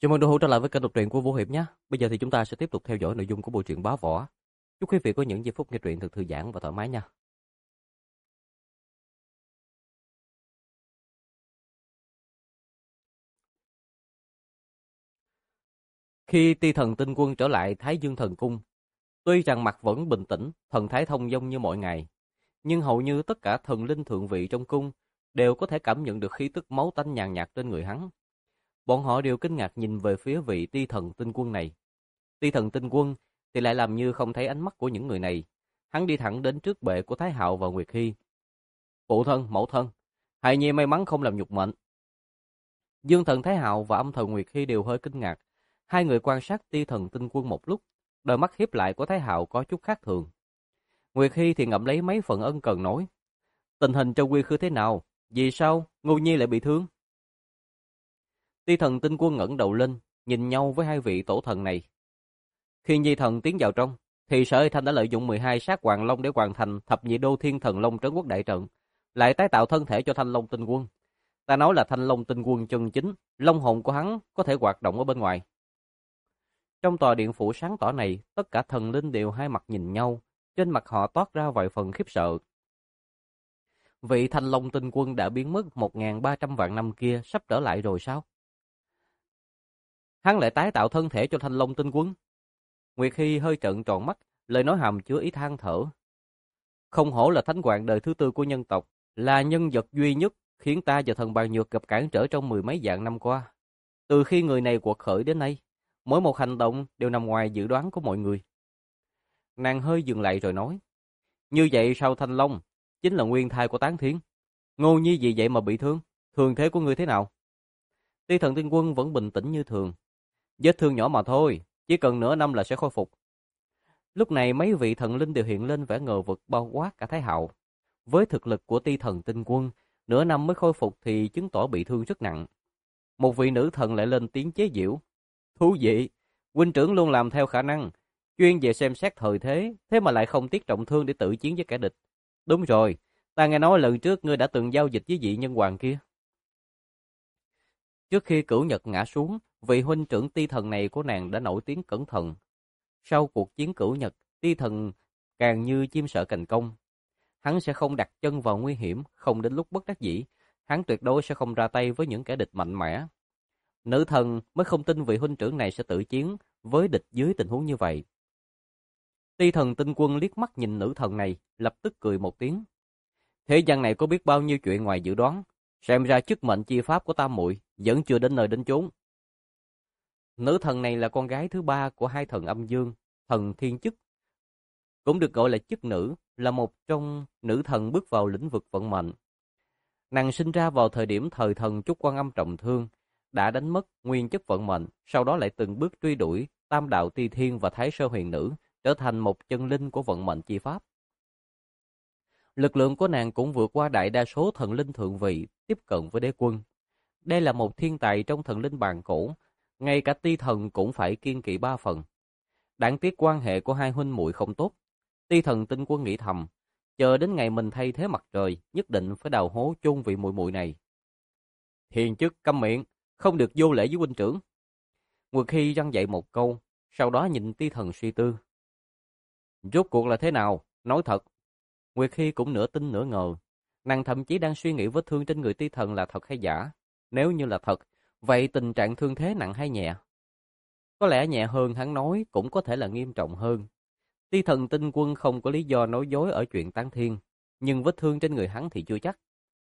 Chào mừng đồng hữu trở lại với kênh đọc truyện của Vũ Hiệp nhé. Bây giờ thì chúng ta sẽ tiếp tục theo dõi nội dung của bộ truyện Bá Võ. Chúc quý vị có những giây phút nghe truyện thật thư giãn và thoải mái nha. Khi Ti Thần Tinh Quân trở lại Thái Dương Thần Cung, tuy rằng mặt vẫn bình tĩnh, thần thái thông dong như mọi ngày, nhưng hầu như tất cả thần linh thượng vị trong cung đều có thể cảm nhận được khí tức máu tanh nhàn nhạt trên người hắn. Bọn họ đều kinh ngạc nhìn về phía vị Ti Thần Tinh Quân này. Ti Thần Tinh Quân thì lại làm như không thấy ánh mắt của những người này. Hắn đi thẳng đến trước bệ của Thái Hạo và Nguyệt Hy. Phụ thân, mẫu thân, hài nhi may mắn không làm nhục mệnh. Dương thần Thái Hạo và âm thần Nguyệt Hy đều hơi kinh ngạc. Hai người quan sát Ti Thần Tinh Quân một lúc, đôi mắt hiếp lại của Thái Hạo có chút khác thường. Nguyệt Hy thì ngậm lấy mấy phần ân cần nói: tình hình trong Quy Khư thế nào? Vì sao Ngô Nhi lại bị thương? Ti Thần Tinh Quân ngẩng đầu lên, nhìn nhau với hai vị tổ thần này. Khi Nhi thần tiến vào trong, thì Sở Hy Thanh đã lợi dụng 12 sát hoàng long để hoàn thành thập nhị đô thiên thần long trấn quốc đại trận, lại tái tạo thân thể cho Thanh Long Tinh Quân. Ta nói là Thanh Long Tinh Quân chân chính, long hồn của hắn có thể hoạt động ở bên ngoài. Trong tòa điện phủ sáng tỏ này, tất cả thần linh đều hai mặt nhìn nhau, trên mặt họ toát ra vài phần khiếp sợ. Vị Thanh Long Tinh Quân đã biến mất 1.300 vạn năm kia sắp trở lại rồi sao? Hắn lại tái tạo thân thể cho Thanh Long Tinh Quân. Nguyệt Hy hơi trợn tròn mắt, lời nói hàm chứa ý than thở. Không hổ là thánh hoàng đời thứ tư của nhân tộc, là nhân vật duy nhất khiến ta và thần bàn nhược gặp cản trở trong mười mấy vạn năm qua. Từ khi người này quật khởi đến nay, mỗi một hành động đều nằm ngoài dự đoán của mọi người. Nàng hơi dừng lại rồi nói: như vậy sao Thanh Long chính là nguyên thai của Tán Thiên? Ngô Nhi vì vậy mà bị thương, thương thế của ngươi thế nào? Ti Thần Tinh Quân vẫn bình tĩnh như thường. Vết thương nhỏ mà thôi, chỉ cần nửa năm là sẽ khôi phục. Lúc này mấy vị thần linh đều hiện lên vẻ ngờ vực, bao quát cả Thái Hạo. Với thực lực của Ti Thần Tinh Quân, nửa năm mới khôi phục thì chứng tỏ bị thương rất nặng. Một vị nữ thần lại lên tiếng chế giễu: thú vị, huynh trưởng luôn làm theo khả năng, chuyên về xem xét thời thế, thế mà lại không tiếc trọng thương để tự chiến với kẻ địch. Đúng rồi, ta nghe nói lần trước ngươi đã từng giao dịch với vị nhân hoàng kia. Trước khi Cửu Nhật ngã xuống, vị huynh trưởng Ti Thần này của nàng đã nổi tiếng cẩn thận. Sau cuộc chiến Cửu Nhật, Ti Thần càng như chim sợ cành cong. Hắn sẽ không đặt chân vào nguy hiểm, không đến lúc bất đắc dĩ. Hắn tuyệt đối sẽ không ra tay với những kẻ địch mạnh mẽ. Nữ thần mới không tin vị huynh trưởng này sẽ tự chiến với địch dưới tình huống như vậy. Ti Thần Tinh Quân liếc mắt nhìn nữ thần này, lập tức cười một tiếng. Thế gian này có biết bao nhiêu chuyện ngoài dự đoán, xem ra chức mệnh chi pháp của tam muội vẫn chưa đến nơi đến chốn. Nữ thần này là con gái thứ ba của hai thần âm dương, thần thiên chức, cũng được gọi là chức nữ, là một trong nữ thần bước vào lĩnh vực vận mệnh. Nàng sinh ra vào thời điểm thời thần Chúc Quan Âm trọng thương, đã đánh mất nguyên chất vận mệnh, sau đó lại từng bước truy đuổi Tam Đạo Ti Thiên và Thái Sơ Huyền Nữ, trở thành một chân linh của vận mệnh chi pháp. Lực lượng của nàng cũng vượt qua đại đa số thần linh thượng vị, tiếp cận với đế quân. Đây là một thiên tài trong thần linh bàn cổ, ngay cả Ti Thần cũng phải kiêng kỵ ba phần. Đáng tiếc quan hệ của hai huynh muội không tốt. Ti Thần Tinh Quân nghĩ thầm, chờ đến ngày mình thay thế mặt trời, nhất định phải đào hố chôn vị muội muội này. Hiền chức câm miệng, không được vô lễ với huynh trưởng. Nguyệt Hy răn dạy một câu, sau đó nhìn Ti Thần suy tư. Rốt cuộc là thế nào? Nói thật. Nguyệt Hy cũng nửa tin nửa ngờ. Nàng thậm chí đang suy nghĩ vết thương trên người Ti Thần là thật hay giả. Nếu như là thật, vậy tình trạng thương thế nặng hay nhẹ? Có lẽ nhẹ hơn hắn nói, cũng có thể là nghiêm trọng hơn. Ti Thần Tinh Quân không có lý do nói dối ở chuyện Tán Thiên, nhưng vết thương trên người hắn thì chưa chắc.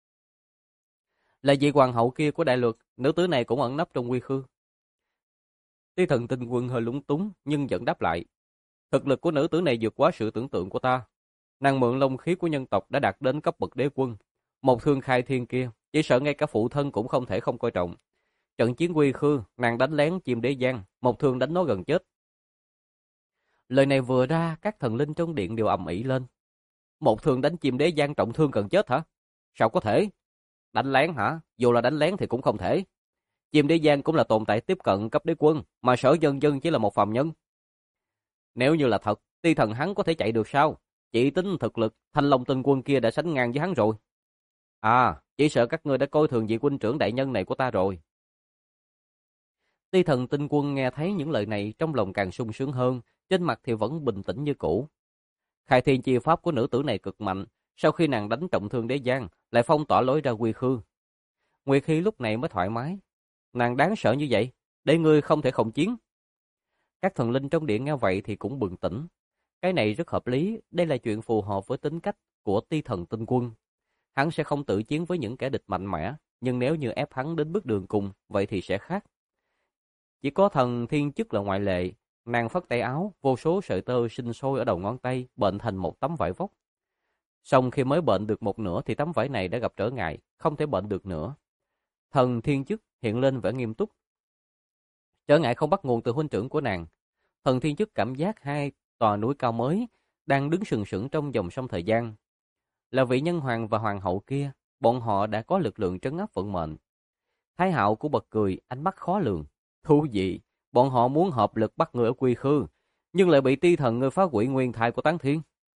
Là vị hoàng hậu kia của đại lược, nữ tử này cũng ẩn nấp trong Quy Khư. Ti Thần Tinh Quân hơi lúng túng nhưng vẫn đáp lại. Thực lực của nữ tử này vượt quá sự tưởng tượng của ta. Nàng mượn long khí của nhân tộc đã đạt đến cấp bậc đế quân. Một thương khai thiên kia, chỉ sợ ngay cả phụ thân cũng không thể không coi trọng. Trận chiến Quy Khư, nàng đánh lén chim đế giang, một thương đánh nó gần chết. Lời này vừa ra, các thần linh trong điện đều ầm ĩ lên. Một thương đánh chim đế giang trọng thương gần chết hả? Sao có thể? Đánh lén hả? Dù là đánh lén thì cũng không thể. Chim đế giang cũng là tồn tại tiếp cận cấp đế quân, mà Sở Dân Dân chỉ là một phàm nhân. Nếu như là thật, Ti Thần hắn có thể chạy được sao? Chỉ tính thực lực, Thanh Long Tinh Quân kia đã sánh ngang với hắn rồi. À, chỉ sợ các ngươi đã coi thường vị huynh trưởng đại nhân này của ta rồi. Ti thần tinh quân nghe thấy những lời này trong lòng càng sung sướng hơn, trên mặt thì vẫn bình tĩnh như cũ. Khai thiên chi pháp của nữ tử này cực mạnh, sau khi nàng đánh trọng thương đế giang, lại phong tỏa lối ra quy khư. Nguyệt Hy lúc này mới thoải mái. Nàng đáng sợ như vậy, để ngươi không thể không chiến. Các thần linh trong điện nghe vậy thì cũng bừng tỉnh. Cái này rất hợp lý, đây là chuyện phù hợp với tính cách của Ti thần tinh quân. Hắn sẽ không tự chiến với những kẻ địch mạnh mẽ, nhưng nếu như ép hắn đến bước đường cùng, vậy thì sẽ khác. Chỉ có thần thiên chức là ngoại lệ, nàng phất tay áo, vô số sợi tơ sinh sôi ở đầu ngón tay, bệnh thành một tấm vải vóc. Xong khi mới bệnh được một nửa thì tấm vải này đã gặp trở ngại, không thể bệnh được nữa. Thần thiên chức hiện lên vẻ nghiêm túc. Trở ngại không bắt nguồn từ huynh trưởng của nàng. Thần thiên chức cảm giác hai tòa núi cao mới đang đứng sừng sững trong dòng sông thời gian. Là vị nhân hoàng và hoàng hậu kia, bọn họ đã có lực lượng trấn áp vận mệnh. Thái hạo của bật cười, ánh mắt khó lường. Thú vị, bọn họ muốn hợp lực bắt người ở quy khư, nhưng lại bị Ti thần ngươi phá hủy nguyên thai của Tán Thiên.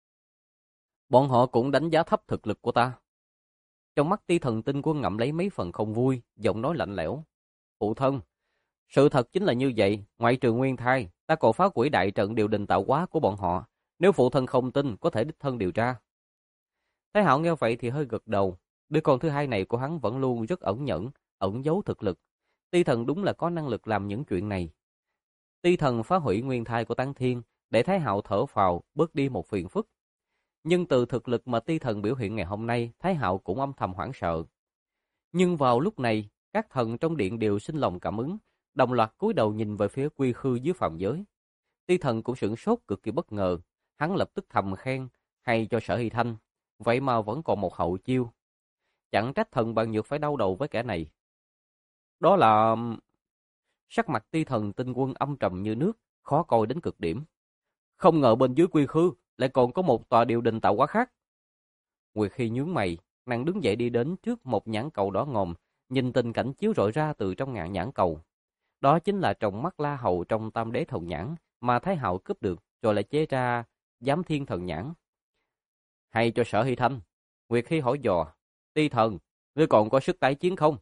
Bọn họ cũng đánh giá thấp thực lực của ta. Trong mắt Ti thần tinh quân ngậm lấy mấy phần không vui, giọng nói lạnh lẽo. Phụ thân, sự thật chính là như vậy, ngoại trừ nguyên thai, ta còn phá hủy đại trận điều đình tạo hóa của bọn họ. Nếu phụ thân không tin, có thể đích thân điều tra. Thái hạo nghe vậy thì hơi gật đầu. Đứa con thứ hai này của hắn vẫn luôn rất ẩn nhẫn, ẩn giấu thực lực. Ti thần đúng là có năng lực làm những chuyện này. Ti thần phá hủy nguyên thai của Tán Thiên, để Thái hạo thở phào, bớt đi một phiền phức. Nhưng từ thực lực mà Ti thần biểu hiện ngày hôm nay, Thái hạo cũng âm thầm hoảng sợ. Nhưng vào lúc này, các thần trong điện đều sinh lòng cảm ứng, đồng loạt cúi đầu nhìn về phía quy khư dưới phàm giới. Ti thần cũng sửng sốt cực kỳ bất ngờ, hắn lập tức thầm khen hay cho Sở Hy Thanh, vậy mà vẫn còn một hậu chiêu. Chẳng trách thần Bàn Nhược phải đau đầu với kẻ này. Đó là... Sắc mặt Ti thần tinh quân âm trầm như nước, khó coi đến cực điểm. Không ngờ bên dưới quy khư lại còn có một tòa điều đình tạo hóa khác. Nguyệt Khi nhướng mày, nàng đứng dậy đi đến trước một nhãn cầu đỏ ngòm, nhìn tình cảnh chiếu rọi ra từ trong ngạn nhãn cầu. Đó chính là tròng mắt La Hầu trong Tam Đế Thần Nhãn mà Thái hạo cướp được, rồi lại chế ra Giám Thiên Thần Nhãn. Hay cho Sở Hy Thanh, Nguyệt Khi hỏi dò, Ti thần, ngươi còn có sức tái chiến không?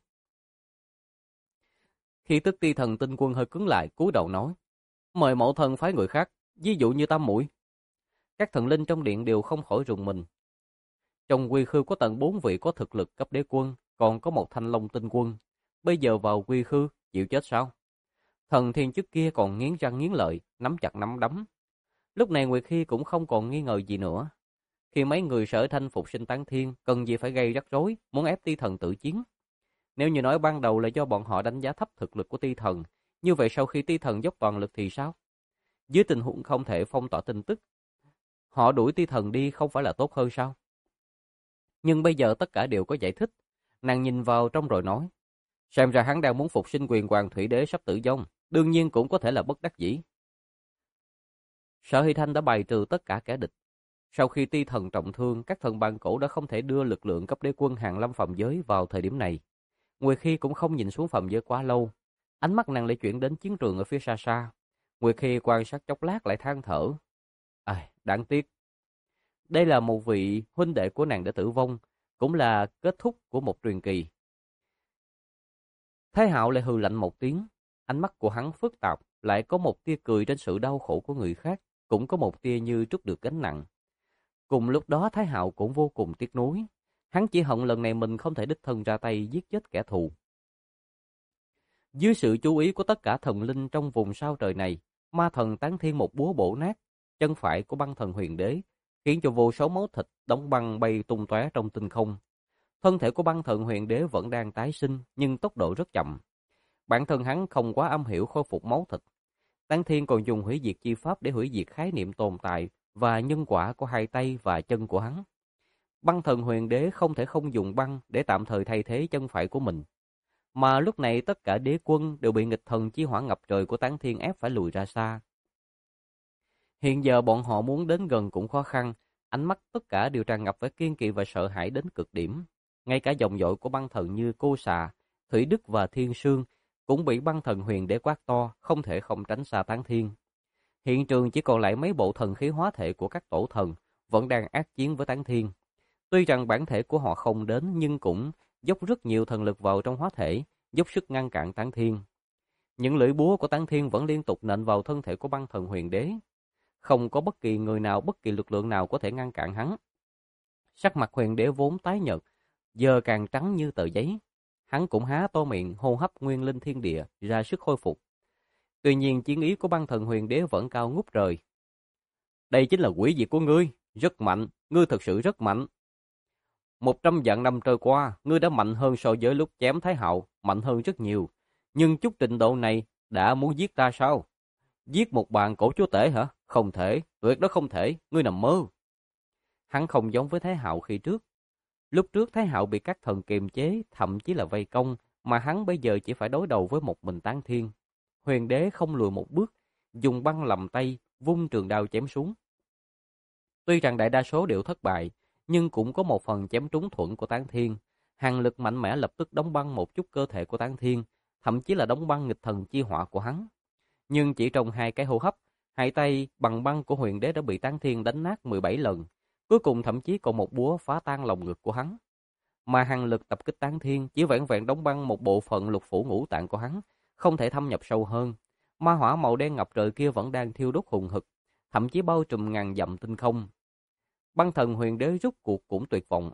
Khi tức Ti thần tinh quân hơi cứng lại, cúi đầu nói, mời mẫu thân phái người khác, ví dụ như Tam Muội. Các thần linh trong điện đều không khỏi rùng mình. Trong quy khư có tận 4 vị có thực lực cấp đế quân, còn có một Thanh Long tinh quân. Bây giờ vào quy khư, chịu chết sao? Thần thiên chức kia còn nghiến răng nghiến lợi, nắm chặt nắm đấm. Lúc này Nguyệt Khi cũng không còn nghi ngờ gì nữa. Khi mấy người Sở Thanh phục sinh Tán Thiên, cần gì phải gây rắc rối, muốn ép Ti thần tự chiến. Nếu như nói ban đầu là do bọn họ đánh giá thấp thực lực của Ti thần, như vậy sau khi Ti thần dốc toàn lực thì sao? Dưới tình huống không thể phong tỏa tin tức, họ đuổi Ti thần đi không phải là tốt hơn sao? Nhưng bây giờ tất cả đều có giải thích. Nàng nhìn vào trong rồi nói, xem ra hắn đang muốn phục sinh quyền hoàng thủy đế sắp tử vong, đương nhiên cũng có thể là bất đắc dĩ. Sở Hy Thanh đã bày trừ tất cả kẻ địch. Sau khi Ti thần trọng thương, các thần bàn cổ đã không thể đưa lực lượng cấp đế quân hàng lâm phàm giới vào thời điểm này. Nguyệt Khi cũng không nhìn xuống phàm giới quá lâu, ánh mắt nàng lại chuyển đến chiến trường ở phía xa xa. Nguyệt Khi quan sát chốc lát lại than thở, đáng tiếc. Đây là một vị huynh đệ của nàng đã tử vong, cũng là kết thúc của một truyền kỳ. Thái hạo lại hừ lạnh một tiếng, ánh mắt của hắn phức tạp, lại có một tia cười trên sự đau khổ của người khác, cũng có một tia như trút được gánh nặng. Cùng lúc đó Thái hạo cũng vô cùng tiếc nuối, hắn chỉ hận lần này mình không thể đích thân ra tay giết chết kẻ thù. Dưới sự chú ý của tất cả thần linh trong vùng sao trời này, ma thần Tán Thiên một búa bổ nát chân phải của băng thần huyền đế, khiến cho vô số máu thịt đóng băng bay tung tóe trong tinh không. Thân thể của băng thần huyền đế vẫn đang tái sinh, nhưng tốc độ rất chậm. Bản thân hắn không quá am hiểu khôi phục máu thịt. Tán Thiên còn dùng hủy diệt chi pháp để hủy diệt khái niệm tồn tại và nhân quả của hai tay và chân của hắn. Băng thần huyền đế không thể không dùng băng để tạm thời thay thế chân phải của mình. Mà lúc này tất cả đế quân đều bị nghịch thần chi hỏa ngập trời của Tán Thiên ép phải lùi ra xa. Hiện giờ bọn họ muốn đến gần cũng khó khăn, ánh mắt tất cả đều tràn ngập với kiên kỵ và sợ hãi đến cực điểm. Ngay cả dòng dõi của băng thần như Cô Xà, Thủy Đức và Thiên Sương cũng bị băng thần huyền đế quát to, không thể không tránh xa Tán Thiên. Hiện trường chỉ còn lại mấy bộ thần khí hóa thể của các tổ thần vẫn đang ác chiến với Tán Thiên. Tuy rằng bản thể của họ không đến nhưng cũng dốc rất nhiều thần lực vào trong hóa thể, dốc sức ngăn cản Tán Thiên. Những lưỡi búa của Tán Thiên vẫn liên tục nện vào thân thể của Băng Thần Huyền Đế. Không có bất kỳ người nào, bất kỳ lực lượng nào có thể ngăn cản hắn. Sắc mặt Huyền Đế vốn tái nhợt, giờ càng trắng như tờ giấy. Hắn cũng há to miệng hô hấp nguyên linh thiên địa, ra sức khôi phục. Tuy nhiên chiến ý của Băng Thần Huyền Đế vẫn cao ngút trời. Đây chính là quỷ diệt của ngươi, rất mạnh, ngươi thật sự rất mạnh. 100 vạn năm trôi qua, ngươi đã mạnh hơn so với lúc chém Thái Hạo, mạnh hơn rất nhiều. Nhưng chút trình độ này đã muốn giết ta sao? Giết một bàn cổ chúa tể hả? Không thể, tuyệt đối không thể, ngươi nằm mơ. Hắn không giống với Thái Hạo khi trước. Lúc trước Thái Hạo bị các thần kiềm chế, thậm chí là vây công, mà hắn bây giờ chỉ phải đối đầu với một mình Tán Thiên. Huyền Đế không lùi một bước, dùng băng lầm tay, vung trường đao chém xuống. Tuy rằng đại đa số đều thất bại, nhưng cũng có một phần chém trúng thuẫn của Tán Thiên. Hàn lực mạnh mẽ lập tức đóng băng một chút cơ thể của Tán Thiên, thậm chí là đóng băng nghịch thần chi hỏa của hắn. Nhưng chỉ trong 2 cái hô hấp, hai tay bằng băng của Huyền Đế đã bị Tán Thiên đánh nát 17 lần. Cuối cùng thậm chí còn một búa phá tan lồng ngực của hắn. Mà hàn lực tập kích Tán Thiên chỉ vẹn vẹn đóng băng một bộ phận lục phủ ngũ tạng của hắn, không thể thâm nhập sâu hơn. Ma hỏa màu đen ngập trời kia vẫn đang thiêu đốt hùng hực, thậm chí bao trùm ngàn dặm tinh không. Băng Thần Huyền Đế rút cuộc cũng tuyệt vọng.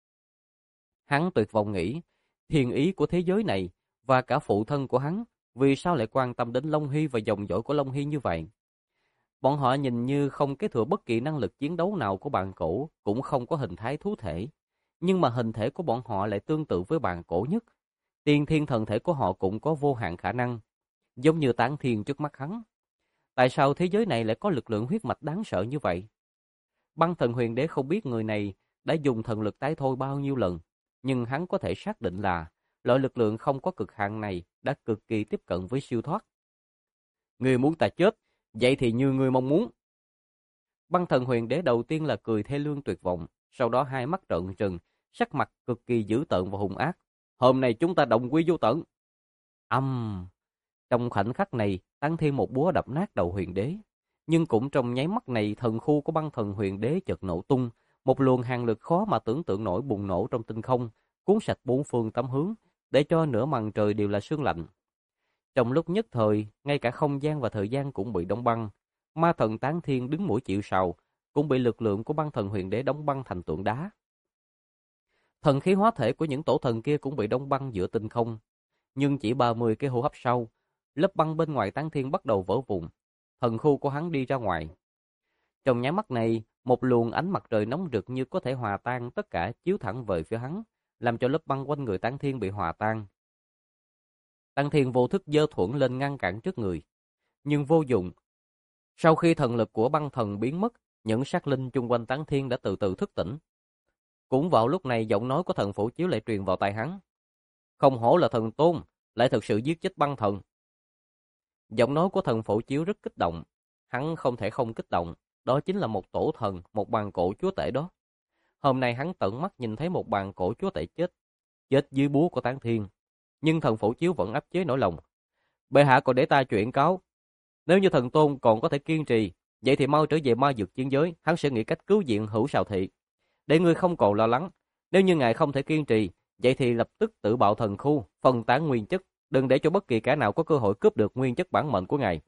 Hắn tuyệt vọng nghĩ, thiên ý của thế giới này và cả phụ thân của hắn, vì sao lại quan tâm đến Long Hy và dòng dõi của Long Hy như vậy? Bọn họ nhìn như không kế thừa bất kỳ năng lực chiến đấu nào của bàn cổ, cũng không có hình thái thú thể. Nhưng mà hình thể của bọn họ lại tương tự với bàn cổ nhất. Tiên thiên thần thể của họ cũng có vô hạn khả năng, giống như Tán Thiên trước mắt hắn. Tại sao thế giới này lại có lực lượng huyết mạch đáng sợ như vậy? Băng Thần Huyền Đế không biết người này đã dùng thần lực tái thôi bao nhiêu lần, nhưng hắn có thể xác định là loại lực lượng không có cực hạn này đã cực kỳ tiếp cận với siêu thoát. Ngươi muốn ta chết, vậy thì như ngươi mong muốn. Băng Thần Huyền Đế đầu tiên là cười thê lương tuyệt vọng, sau đó hai mắt trợn trừng, sắc mặt cực kỳ dữ tợn và hung ác. Hôm nay chúng ta đồng quy vô tận. Trong khoảnh khắc này, Tán Thiên một búa đập nát đầu Huyền Đế. Nhưng cũng trong nháy mắt này, thần khu của Băng Thần Huyền Đế chợt nổ tung, một luồng hàn lực khó mà tưởng tượng nổi bùng nổ trong tinh không, cuốn sạch bốn phương tám hướng, để cho nửa màn trời đều là sương lạnh. Trong lúc nhất thời, ngay cả không gian và thời gian cũng bị đóng băng. Ma thần Tán Thiên đứng mũi chịu sào, cũng bị lực lượng của Băng Thần Huyền Đế đóng băng thành tượng đá. Thần khí hóa thể của những tổ thần kia cũng bị đóng băng giữa tinh không. Nhưng chỉ 30 cái hô hấp sau, lớp băng bên ngoài Tán Thiên bắt đầu vỡ vụn. Thần khu của hắn đi ra ngoài. Trong nháy mắt này, một luồng ánh mặt trời nóng rực như có thể hòa tan tất cả chiếu thẳng về phía hắn, làm cho lớp băng quanh người Tán Thiên bị hòa tan. Tán Thiên vô thức giơ thuẫn lên ngăn cản trước người, nhưng vô dụng. Sau khi thần lực của băng thần biến mất, những sát linh chung quanh Tán Thiên đã từ từ thức tỉnh. Cũng vào lúc này, giọng nói của thần Phổ Chiếu lại truyền vào tai hắn. Không hổ là thần tôn, lại thực sự giết chết băng thần. Giọng nói của thần Phổ Chiếu rất kích động. Hắn không thể không kích động, đó chính là một tổ thần, một bàn cổ chúa tể đó. Hôm nay hắn tận mắt nhìn thấy một bàn cổ chúa tể chết dưới búa của Tán Thiên. Nhưng thần Phổ Chiếu vẫn áp chế nỗi lòng. Bệ hạ còn để ta chuyển cáo. Nếu như thần tôn còn có thể kiên trì, vậy thì mau trở về ma dược chiến giới, hắn sẽ nghĩ cách cứu viện Hữu Sào Thị. Để ngươi không còn lo lắng. Nếu như ngài không thể kiên trì, vậy thì lập tức tự bạo thần khu, phân tán nguyên chất, đừng để cho bất kỳ kẻ nào có cơ hội cướp được nguyên chất bản mệnh của ngài.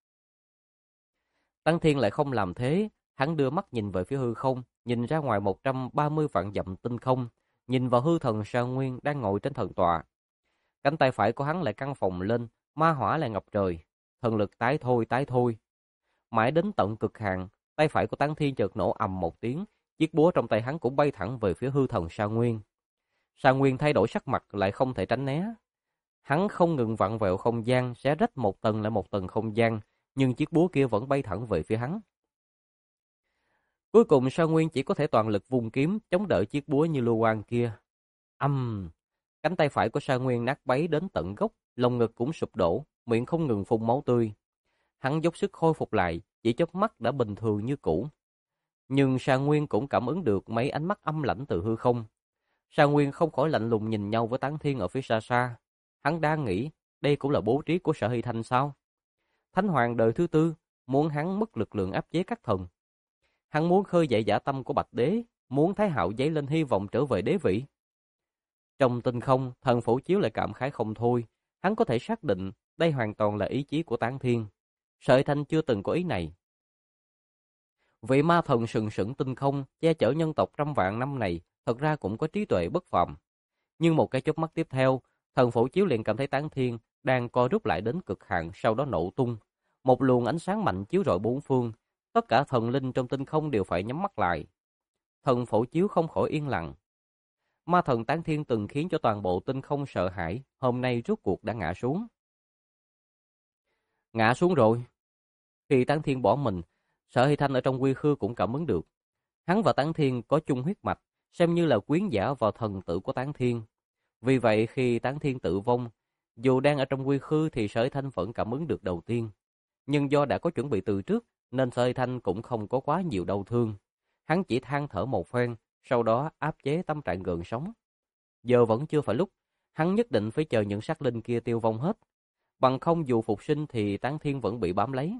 Tán Thiên lại không làm thế, hắn đưa mắt nhìn về phía hư không, nhìn ra ngoài 130 vạn dặm tinh không, nhìn vào hư thần Sa Nguyên đang ngồi trên thần tọa. Cánh tay phải của hắn lại căng phồng lên, ma hỏa lại ngập trời, thần lực tái thôi. Mãi đến tận cực hạn, tay phải của Tán Thiên chợt nổ ầm một tiếng, chiếc búa trong tay hắn cũng bay thẳng về phía hư thần Sa Nguyên. Sa Nguyên thay đổi sắc mặt lại không thể tránh né. Hắn không ngừng vặn vẹo không gian, xé rách một tầng lại một tầng không gian, nhưng chiếc búa kia vẫn bay thẳng về phía hắn. Cuối cùng Sa Nguyên chỉ có thể toàn lực vung kiếm chống đỡ chiếc búa như lưu quang kia. Cánh tay phải của Sa Nguyên nát bấy đến tận gốc, lồng ngực cũng sụp đổ, miệng không ngừng phun máu tươi. Hắn dốc sức khôi phục lại, chỉ chớp mắt đã bình thường như cũ. Nhưng Sa Nguyên cũng cảm ứng được mấy ánh mắt âm lãnh từ hư không. Sa Nguyên không khỏi lạnh lùng nhìn nhau với Tán Thiên ở phía xa xa. Hắn đang nghĩ, đây cũng là bố trí của Sở Hy Thanh sao? Thánh Hoàng đời thứ tư, muốn hắn mất lực lượng áp chế các thần. Hắn muốn khơi dậy dã tâm của Bạch Đế, muốn Thái Hạo dấy lên hy vọng trở về đế vị. Trong tinh không, thần Phổ Chiếu lại cảm khái không thôi. Hắn có thể xác định đây hoàn toàn là ý chí của Tán Thiên. Sợi Thanh chưa từng có ý này. Vị ma thần sừng sững tinh không, che chở nhân tộc trăm vạn năm này, thật ra cũng có trí tuệ bất phàm. Nhưng một cái chớp mắt tiếp theo, thần Phổ Chiếu liền cảm thấy Tán Thiên đang co rút lại đến cực hạn, sau đó nổ tung. Một luồng ánh sáng mạnh chiếu rọi bốn phương, tất cả thần linh trong tinh không đều phải nhắm mắt lại. Thần Phổ Chiếu không khỏi yên lặng. Ma thần Tán Thiên từng khiến cho toàn bộ tinh không sợ hãi, hôm nay rốt cuộc đã ngã xuống. Ngã xuống rồi. Khi Tán Thiên bỏ mình, Sở Hy Thanh ở trong quy khư cũng cảm ứng được. Hắn và Tán Thiên có chung huyết mạch, xem như là quyến giả vào thần tử của Tán Thiên. Vì vậy khi Tán Thiên tử vong, dù đang ở trong quy khư thì Sở Hy Thanh vẫn cảm ứng được đầu tiên. Nhưng do đã có chuẩn bị từ trước, nên Sở Hy Thanh cũng không có quá nhiều đau thương. Hắn chỉ than thở một phen, sau đó áp chế tâm trạng gợn sóng. Giờ vẫn chưa phải lúc, hắn nhất định phải chờ những sát linh kia tiêu vong hết. Bằng không dù phục sinh thì Tán Thiên vẫn bị bám lấy.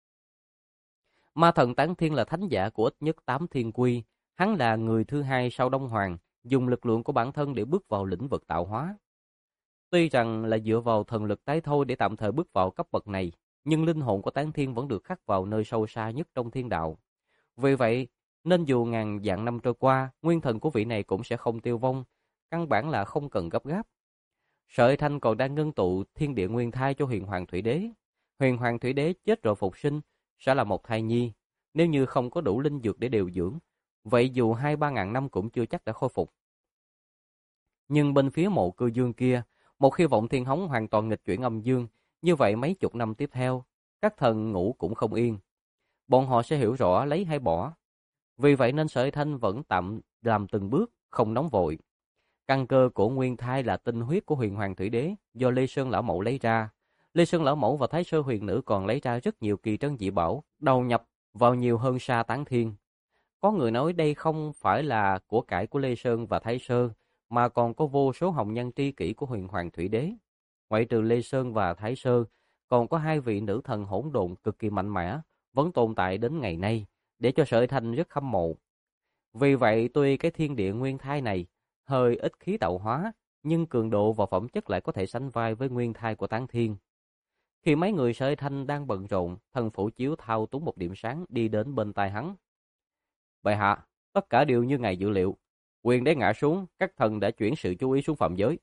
Ma thần Tán Thiên là thánh giả của ít nhất 8 thiên quy. Hắn là người thứ hai sau Đông Hoàng, dùng lực lượng của bản thân để bước vào lĩnh vực tạo hóa. Tuy rằng là dựa vào thần lực tái thôi để tạm thời bước vào cấp bậc này, nhưng linh hồn của Tán Thiên vẫn được khắc vào nơi sâu xa nhất trong thiên đạo. Vì vậy, nên dù ngàn vạn năm trôi qua, nguyên thần của vị này cũng sẽ không tiêu vong, căn bản là không cần gấp gáp. Sợi Thanh còn đang ngưng tụ thiên địa nguyên thai cho Huyền Hoàng Thủy Đế. Huyền Hoàng Thủy Đế chết rồi phục sinh, sẽ là một thai nhi. Nếu như không có đủ linh dược để điều dưỡng, vậy dù 2-3 ngàn năm cũng chưa chắc đã khôi phục. Nhưng bên phía Mộ Cư Dương kia, một khi Vọng Thiên Hống hoàn toàn nghịch chuyển âm dương, như vậy mấy chục năm tiếp theo, các thần ngủ cũng không yên. Bọn họ sẽ hiểu rõ lấy hay bỏ. Vì vậy nên Sở Thanh vẫn tạm làm từng bước, không nóng vội. Căn cơ của nguyên thai là tinh huyết của Huyền Hoàng Thủy Đế do Lê Sơn Lão Mẫu lấy ra. Lê Sơn Lão Mẫu và Thái Sơ Huyền Nữ còn lấy ra rất nhiều kỳ trân dị bảo, đầu nhập vào nhiều hơn Sa Tán Thiên. Có người nói đây không phải là của cải của Lê Sơn và Thái Sơ, mà còn có vô số hồng nhân tri kỷ của Huyền Hoàng Thủy Đế. Ngoại trừ Lê Sơn và Thái Sơ, còn có hai vị nữ thần hỗn độn cực kỳ mạnh mẽ, vẫn tồn tại đến ngày nay, để cho Sở Thanh rất khâm mộ. Vì vậy tuy cái thiên địa nguyên thai này hơi ít khí tạo hóa, nhưng cường độ và phẩm chất lại có thể sánh vai với nguyên thai của Tán Thiên. Khi mấy người Sở Thanh đang bận rộn, thần Phủ Chiếu thao túng một điểm sáng đi đến bên tai hắn. Bệ hạ, tất cả đều như ngài dự liệu. Quyền đế ngã xuống, các thần đã chuyển sự chú ý xuống phạm giới.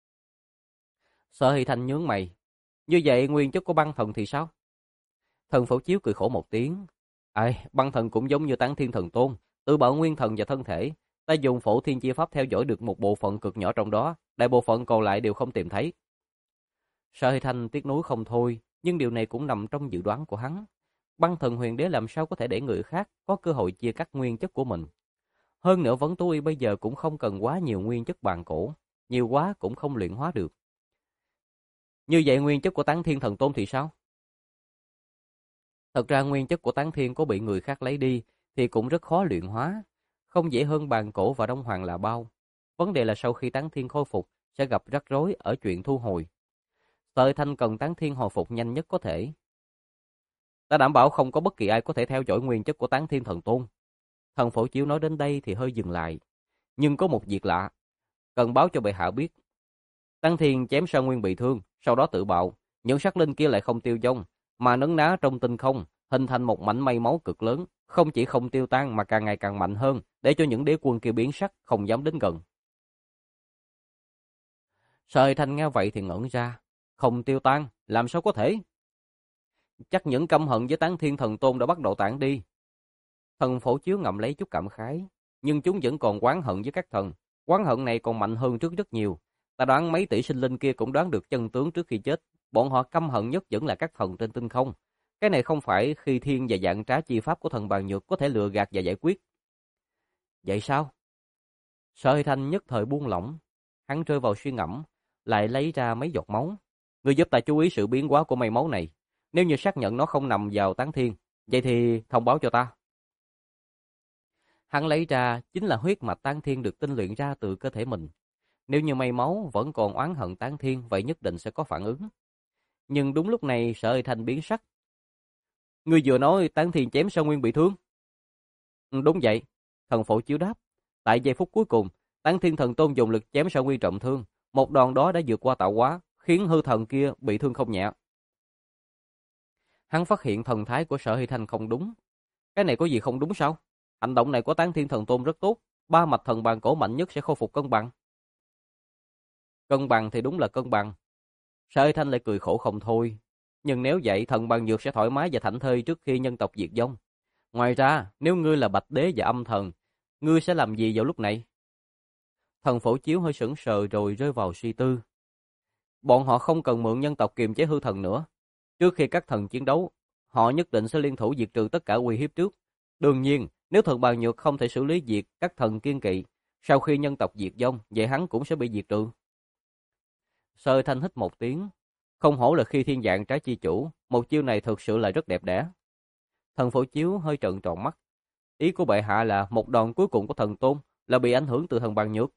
Sở Hy Thanh nhướng mày. Như vậy nguyên chất của băng thần thì sao? Thần Phủ Chiếu cười khổ một tiếng. Ai, băng thần cũng giống như Tán Thiên Thần Tôn, tự bảo nguyên thần và thân thể. Ta dùng Phổ Thiên Chi Pháp theo dõi được một bộ phận cực nhỏ trong đó, đại bộ phận còn lại đều không tìm thấy. Sở Hy Thanh tiếc nuối không thôi, nhưng điều này cũng nằm trong dự đoán của hắn. Băng thần huyền đế làm sao có thể để người khác có cơ hội chia cắt nguyên chất của mình. Hơn nữa Vấn Tú Y bây giờ cũng không cần quá nhiều nguyên chất bàn cổ, nhiều quá cũng không luyện hóa được. Như vậy nguyên chất của Tán Thiên Thần Tôn thì sao? Thật ra nguyên chất của Tán Thiên có bị người khác lấy đi thì cũng rất khó luyện hóa, không dễ hơn bàn cổ và Đông Hoàng là bao. Vấn đề là sau khi Tán Thiên khôi phục sẽ gặp rắc rối ở chuyện thu hồi. Sở Thanh cần Tán Thiên hồi phục nhanh nhất có thể. Ta đảm bảo không có bất kỳ ai có thể theo dõi nguyên chất của Tán Thiên Thần Tôn. Thần Phổ Chiếu nói đến đây thì hơi dừng lại. Nhưng có một việc lạ, cần báo cho bệ hạ biết. Tán Thiên chém Sa Nguyên bị thương, sau đó tự bạo. Những sắc linh kia lại không tiêu vong, mà nấn ná trong tinh không, hình thành một mảnh mây máu cực lớn. Không chỉ không tiêu tan mà càng ngày càng mạnh hơn, để cho những đế quân kia biến sắc, không dám đến gần. Sở Thanh nghe vậy thì ngẩn ra. Không tiêu tan, làm sao có thể? Chắc những căm hận với Tán Thiên Thần Tôn đã bắt đầu tản đi. Thần Phổ Chiếu ngậm lấy chút cảm khái, nhưng chúng vẫn còn oán hận với các thần. Oán hận này còn mạnh hơn trước rất nhiều. Ta đoán mấy tỷ sinh linh kia cũng đoán được chân tướng trước khi chết. Bọn họ căm hận nhất vẫn là các thần trên tinh không. Cái này không phải khi thiên và dạng trá chi pháp của thần Bàn Nhược có thể lừa gạt và giải quyết. Vậy sao? Sở Hy Thanh nhất thời buông lỏng. Hắn rơi vào suy ngẫm, lại lấy ra mấy giọt máu. Ngươi giúp ta chú ý sự biến hóa của mây máu này. Nếu như xác nhận nó không nằm vào Tán Thiên, vậy thì thông báo cho ta. Hắn lấy ra chính là huyết mạch Tán Thiên được tinh luyện ra từ cơ thể mình. Nếu như mây máu vẫn còn oán hận Tán Thiên, vậy nhất định sẽ có phản ứng. Nhưng đúng lúc này Sở Hy Thanh biến sắc. Ngươi vừa nói Tán Thiên chém Sa Nguyên bị thương. Đúng vậy, thần Phổ Chiếu đáp. Tại giây phút cuối cùng, Tán Thiên Thần Tôn dùng lực chém Sa Nguyên trọng thương. Một đòn đó đã vượt qua tạo hóa, khiến hư thần kia bị thương không nhẹ. Hắn phát hiện thần thái của Sở Hy Thanh không đúng. Cái này có gì không đúng sao? Hành động này của Tán Thiên Thần Tôn rất tốt. Ba mạch thần bàn cổ mạnh nhất sẽ khôi phục cân bằng. Cân bằng thì đúng là cân bằng. Sở Hy Thanh lại cười khổ không thôi. Nhưng nếu vậy, thần bàn dược sẽ thoải mái và thảnh thơi trước khi nhân tộc diệt vong. Ngoài ra, nếu ngươi là Bạch Đế và Âm Thần, ngươi sẽ làm gì vào lúc này? Thần Phổ Chiếu hơi sững sờ rồi rơi vào suy tư. Bọn họ không cần mượn nhân tộc kiềm chế hư thần nữa. Trước khi các thần chiến đấu, họ nhất định sẽ liên thủ diệt trừ tất cả uy hiếp trước. Đương nhiên, nếu thần bàn nhược không thể xử lý diệt các thần kiên kỵ, sau khi nhân tộc diệt vong, vậy hắn cũng sẽ bị diệt trừ. Sơ Thanh hít một tiếng, không hổ là khi thiên dạng trái chi chủ, một chiêu này thực sự là rất đẹp đẽ. Thần Phổ Chiếu hơi trợn tròn mắt. Ý của bệ hạ là một đòn cuối cùng của thần tôn là bị ảnh hưởng từ thần bàn nhược.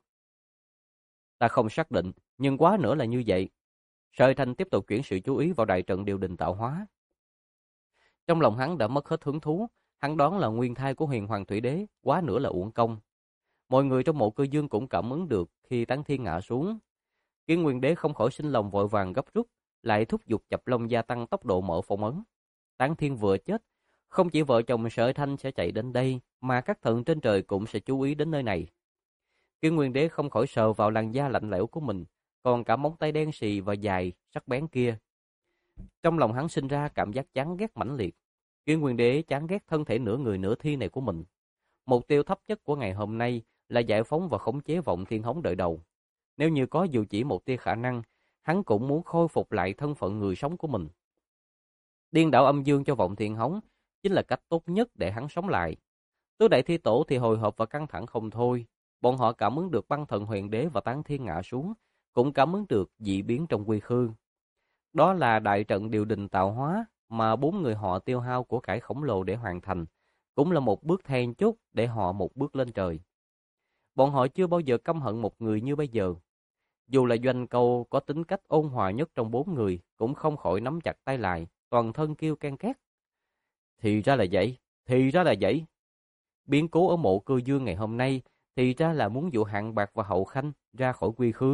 Ta không xác định, nhưng quá nữa là như vậy. Sơ Thanh tiếp tục chuyển sự chú ý vào đại trận điều đình tạo hóa. Trong lòng hắn đã mất hết hứng thú, hắn đoán là nguyên thai của Huyền Hoàng Thủy Đế, quá nữa là uổng công. Mọi người trong Mộ Cơ Dương cũng cảm ứng được khi Tán Thiên ngã xuống. Kiến Nguyên Đế không khỏi sinh lòng vội vàng gấp rút, lại thúc giục chập lông gia tăng tốc độ mở phong ấn. Tán Thiên vừa chết, không chỉ vợ chồng Sở Thanh sẽ chạy đến đây, mà các thần trên trời cũng sẽ chú ý đến nơi này. Kiến Nguyên Đế không khỏi sờ vào làn da lạnh lẽo của mình, còn cả móng tay đen xì và dài, sắc bén kia. Trong lòng hắn sinh ra cảm giác chán ghét mãnh liệt. Kiến Nguyên Đế chán ghét thân thể nửa người nửa thi này của mình. Mục tiêu thấp nhất của ngày hôm nay là giải phóng và khống chế vọng thiên hống đời đầu. Nếu như có dù chỉ một tia khả năng, hắn cũng muốn khôi phục lại thân phận người sống của mình. Điên đảo âm dương cho vọng thiên hống chính là cách tốt nhất để hắn sống lại. Tứ đại thi tổ thì hồi hộp và căng thẳng không thôi. Bọn họ cảm ứng được băng thần huyền đế và Tán Thiên ngã xuống, cũng cảm ứng được dị biến trong quy khư. Đó là đại trận điều đình tạo hóa mà bốn người họ tiêu hao của cải khổng lồ để hoàn thành, cũng là một bước then chốt để họ một bước lên trời. Bọn họ chưa bao giờ căm hận một người như bây giờ. Dù là Doanh Câu có tính cách ôn hòa nhất trong bốn người, cũng không khỏi nắm chặt tay lại, toàn thân kêu can két. Thì ra là vậy, thì ra là vậy. Biến cố ở Mộ Cơ Dương ngày hôm nay thì ra là muốn dụ Hạng Bạc và Hậu Khanh ra khỏi quy khư.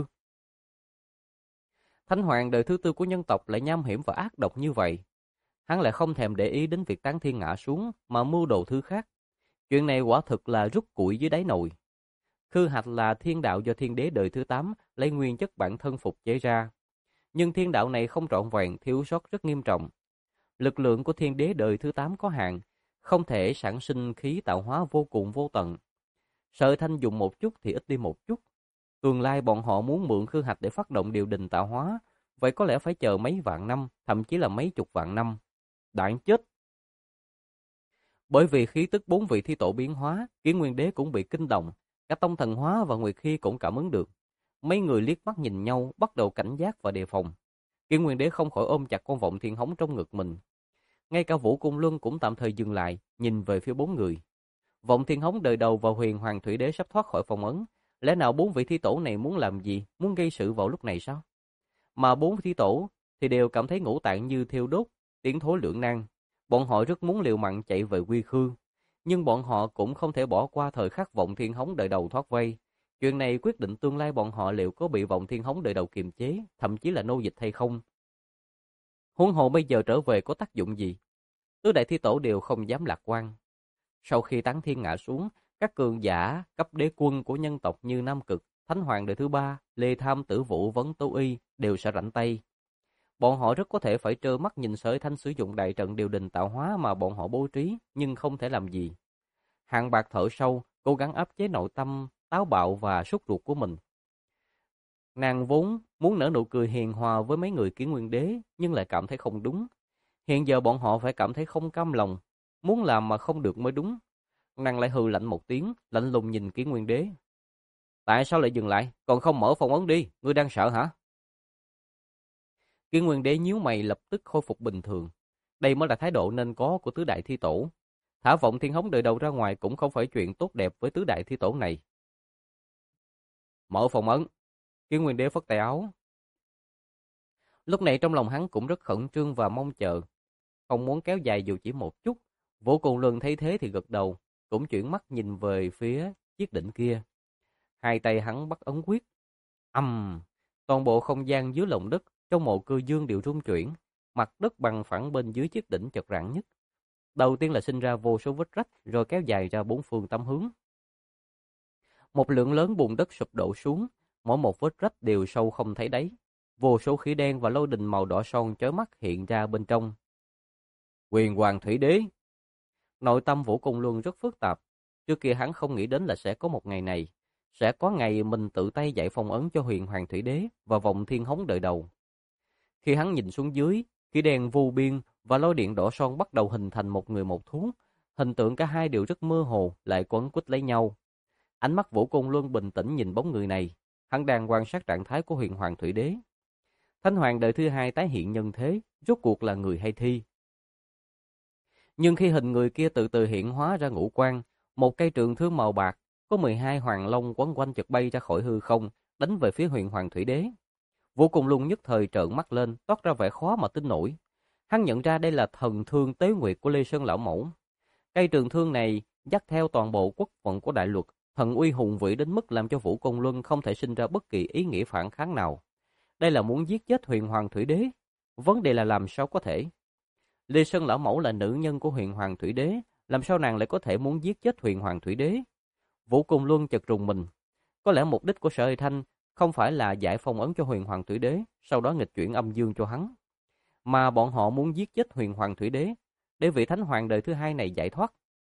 Thánh Hoàng đời thứ tư của nhân tộc lại nham hiểm và ác độc như vậy. Hắn lại không thèm để ý đến việc Tán Thiên ngã xuống mà mưu đồ thứ khác. Chuyện này quả thực là rút củi dưới đáy nồi. Khư Hạch là thiên đạo do thiên đế đời thứ 8 lấy nguyên chất bản thân phục chế ra. Nhưng thiên đạo này không trọn vẹn, thiếu sót rất nghiêm trọng. Lực lượng của thiên đế đời thứ 8 có hạn, không thể sản sinh khí tạo hóa vô cùng vô tận. Sở Thanh dùng một chút thì ít đi một chút. Tương lai bọn họ muốn mượn Khư Hạch để phát động điều đình tạo hóa, vậy có lẽ phải chờ mấy vạn năm, thậm chí là mấy chục vạn năm. Đoạn chết. Bởi vì khí tức bốn vị thi tổ biến hóa, Kiến Nguyên Đế cũng bị kinh động, cả Tông Thần Hóa và Nguyệt Khi cũng cảm ứng được. Mấy người liếc mắt nhìn nhau, bắt đầu cảnh giác và đề phòng. Kiến Nguyên Đế không khỏi ôm chặt con vọng thiên hống trong ngực mình. Ngay cả Vũ Cung Luân cũng tạm thời dừng lại, nhìn về phía bốn người. Vọng thiên hống đời đầu và Huyền Hoàng Thủy Đế sắp thoát khỏi phong ấn. Lẽ nào bốn vị thi tổ này muốn làm gì, muốn gây sự vào lúc này sao? Mà bốn thi tổ thì đều cảm thấy ngũ tạng như thiêu đốt, tiến thối lưỡng nan. Bọn họ rất muốn liều mạng chạy về quy khư, nhưng bọn họ cũng không thể bỏ qua thời khắc vọng thiên hống đời đầu thoát vây. Chuyện này quyết định tương lai bọn họ liệu có bị vọng thiên hống đời đầu kiềm chế, thậm chí là nô dịch hay không. Huống hồ bây giờ trở về có tác dụng gì? Tứ đại thi tổ đều không dám lạc quan. Sau khi Tán Thiên ngã xuống, các cường giả cấp đế quân của nhân tộc như Nam Cực, Thánh Hoàng đời thứ 3, Lê Tham, Tử Vũ, Vấn Tố Y đều sẽ rảnh tay. Bọn họ rất có thể phải trơ mắt nhìn Sở Thanh sử dụng đại trận điều đình tạo hóa mà bọn họ bố trí, nhưng không thể làm gì. Hạng Bạc thở sâu, cố gắng áp chế nội tâm táo bạo và sốt ruột của mình. Nàng vốn muốn nở nụ cười hiền hòa với mấy người Kiến Nguyên Đế, nhưng lại cảm thấy không đúng. Hiện giờ bọn họ phải cảm thấy không cam lòng, muốn làm mà không được mới đúng. Nàng lại hừ lạnh một tiếng, lạnh lùng nhìn Kiến Nguyên Đế. Tại sao lại dừng lại, còn không mở phong ấn đi, ngươi đang sợ hả? Kiến Nguyên Đế nhíu mày lập tức khôi phục bình thường. Đây mới là thái độ nên có của tứ đại thi tổ. Thả vọng thiên hống đời đầu ra ngoài cũng không phải chuyện tốt đẹp với tứ đại thi tổ này. Mở phong ấn. Kiến Nguyên Đế phất tay áo. Lúc này trong lòng hắn cũng rất khẩn trương và mong chờ. Không muốn kéo dài dù chỉ một chút. Vô cùng Luân thấy thế thì gật đầu, cũng chuyển mắt nhìn về phía chiếc đỉnh kia. Hai tay hắn bắt ấn quyết. Toàn bộ không gian dưới lòng đất trong mộ Cơ Dương đều rung chuyển, mặt đất bằng phẳng bên dưới chiếc đỉnh chật rạn nhất. Đầu tiên là sinh ra vô số vết rách, rồi kéo dài ra bốn phương tám hướng. Một lượng lớn bùn đất sụp đổ xuống, mỗi một vết rách đều sâu không thấy đáy. Vô số khỉ đen và lôi đình màu đỏ son chói mắt hiện ra bên trong. Huyền Hoàng Thủy Đế. Nội tâm Vũ Công Luân rất phức tạp. Trước kia hắn không nghĩ đến là sẽ có một ngày này. Sẽ có ngày mình tự tay dạy phong ấn cho Huyền Hoàng Thủy Đế và vòng thiên hống đợi đầu. Khi hắn nhìn xuống dưới, khỉ đen vô biên và lôi điện đỏ son bắt đầu hình thành một người một thú. Hình tượng cả hai đều rất mơ hồ, lại quấn quýt lấy nhau. Ánh mắt Vũ Công Luân bình tĩnh nhìn bóng người này. Hắn đang quan sát trạng thái của Huyền Hoàng Thủy Đế. Thánh Hoàng đời thứ hai tái hiện nhân thế, rốt cuộc là người hay thi? Nhưng khi hình người kia từ từ hiện hóa ra ngũ quan, một cây trường thương màu bạc, có 12 hoàng long quấn quanh chợt bay ra khỏi hư không, đánh về phía Huyền Hoàng Thủy Đế. Vũ Công Luân nhất thời trợn mắt lên, toát ra vẻ khó mà tin nổi. Hắn nhận ra đây là thần thương tế nguyệt của Lê Sơn lão mẫu. Cây trường thương này dắt theo toàn bộ quốc vận của đại luật, thần uy hùng vĩ đến mức làm cho Vũ Công Luân không thể sinh ra bất kỳ ý nghĩa phản kháng nào. Đây là muốn giết chết Huyền Hoàng Thủy Đế. Vấn đề là làm sao có thể? Lê Sơn lão mẫu là nữ nhân của Huyền Hoàng Thủy Đế, làm sao nàng lại có thể muốn giết chết Huyền Hoàng Thủy Đế? Vũ Công Luân chợt rùng mình. Có lẽ mục đích của Sở Hy Thanh không phải là giải phong ấn cho Huyền Hoàng Thủy Đế, sau đó nghịch chuyển âm dương cho hắn, mà bọn họ muốn giết chết Huyền Hoàng Thủy Đế, để vị Thánh Hoàng đời thứ hai này giải thoát.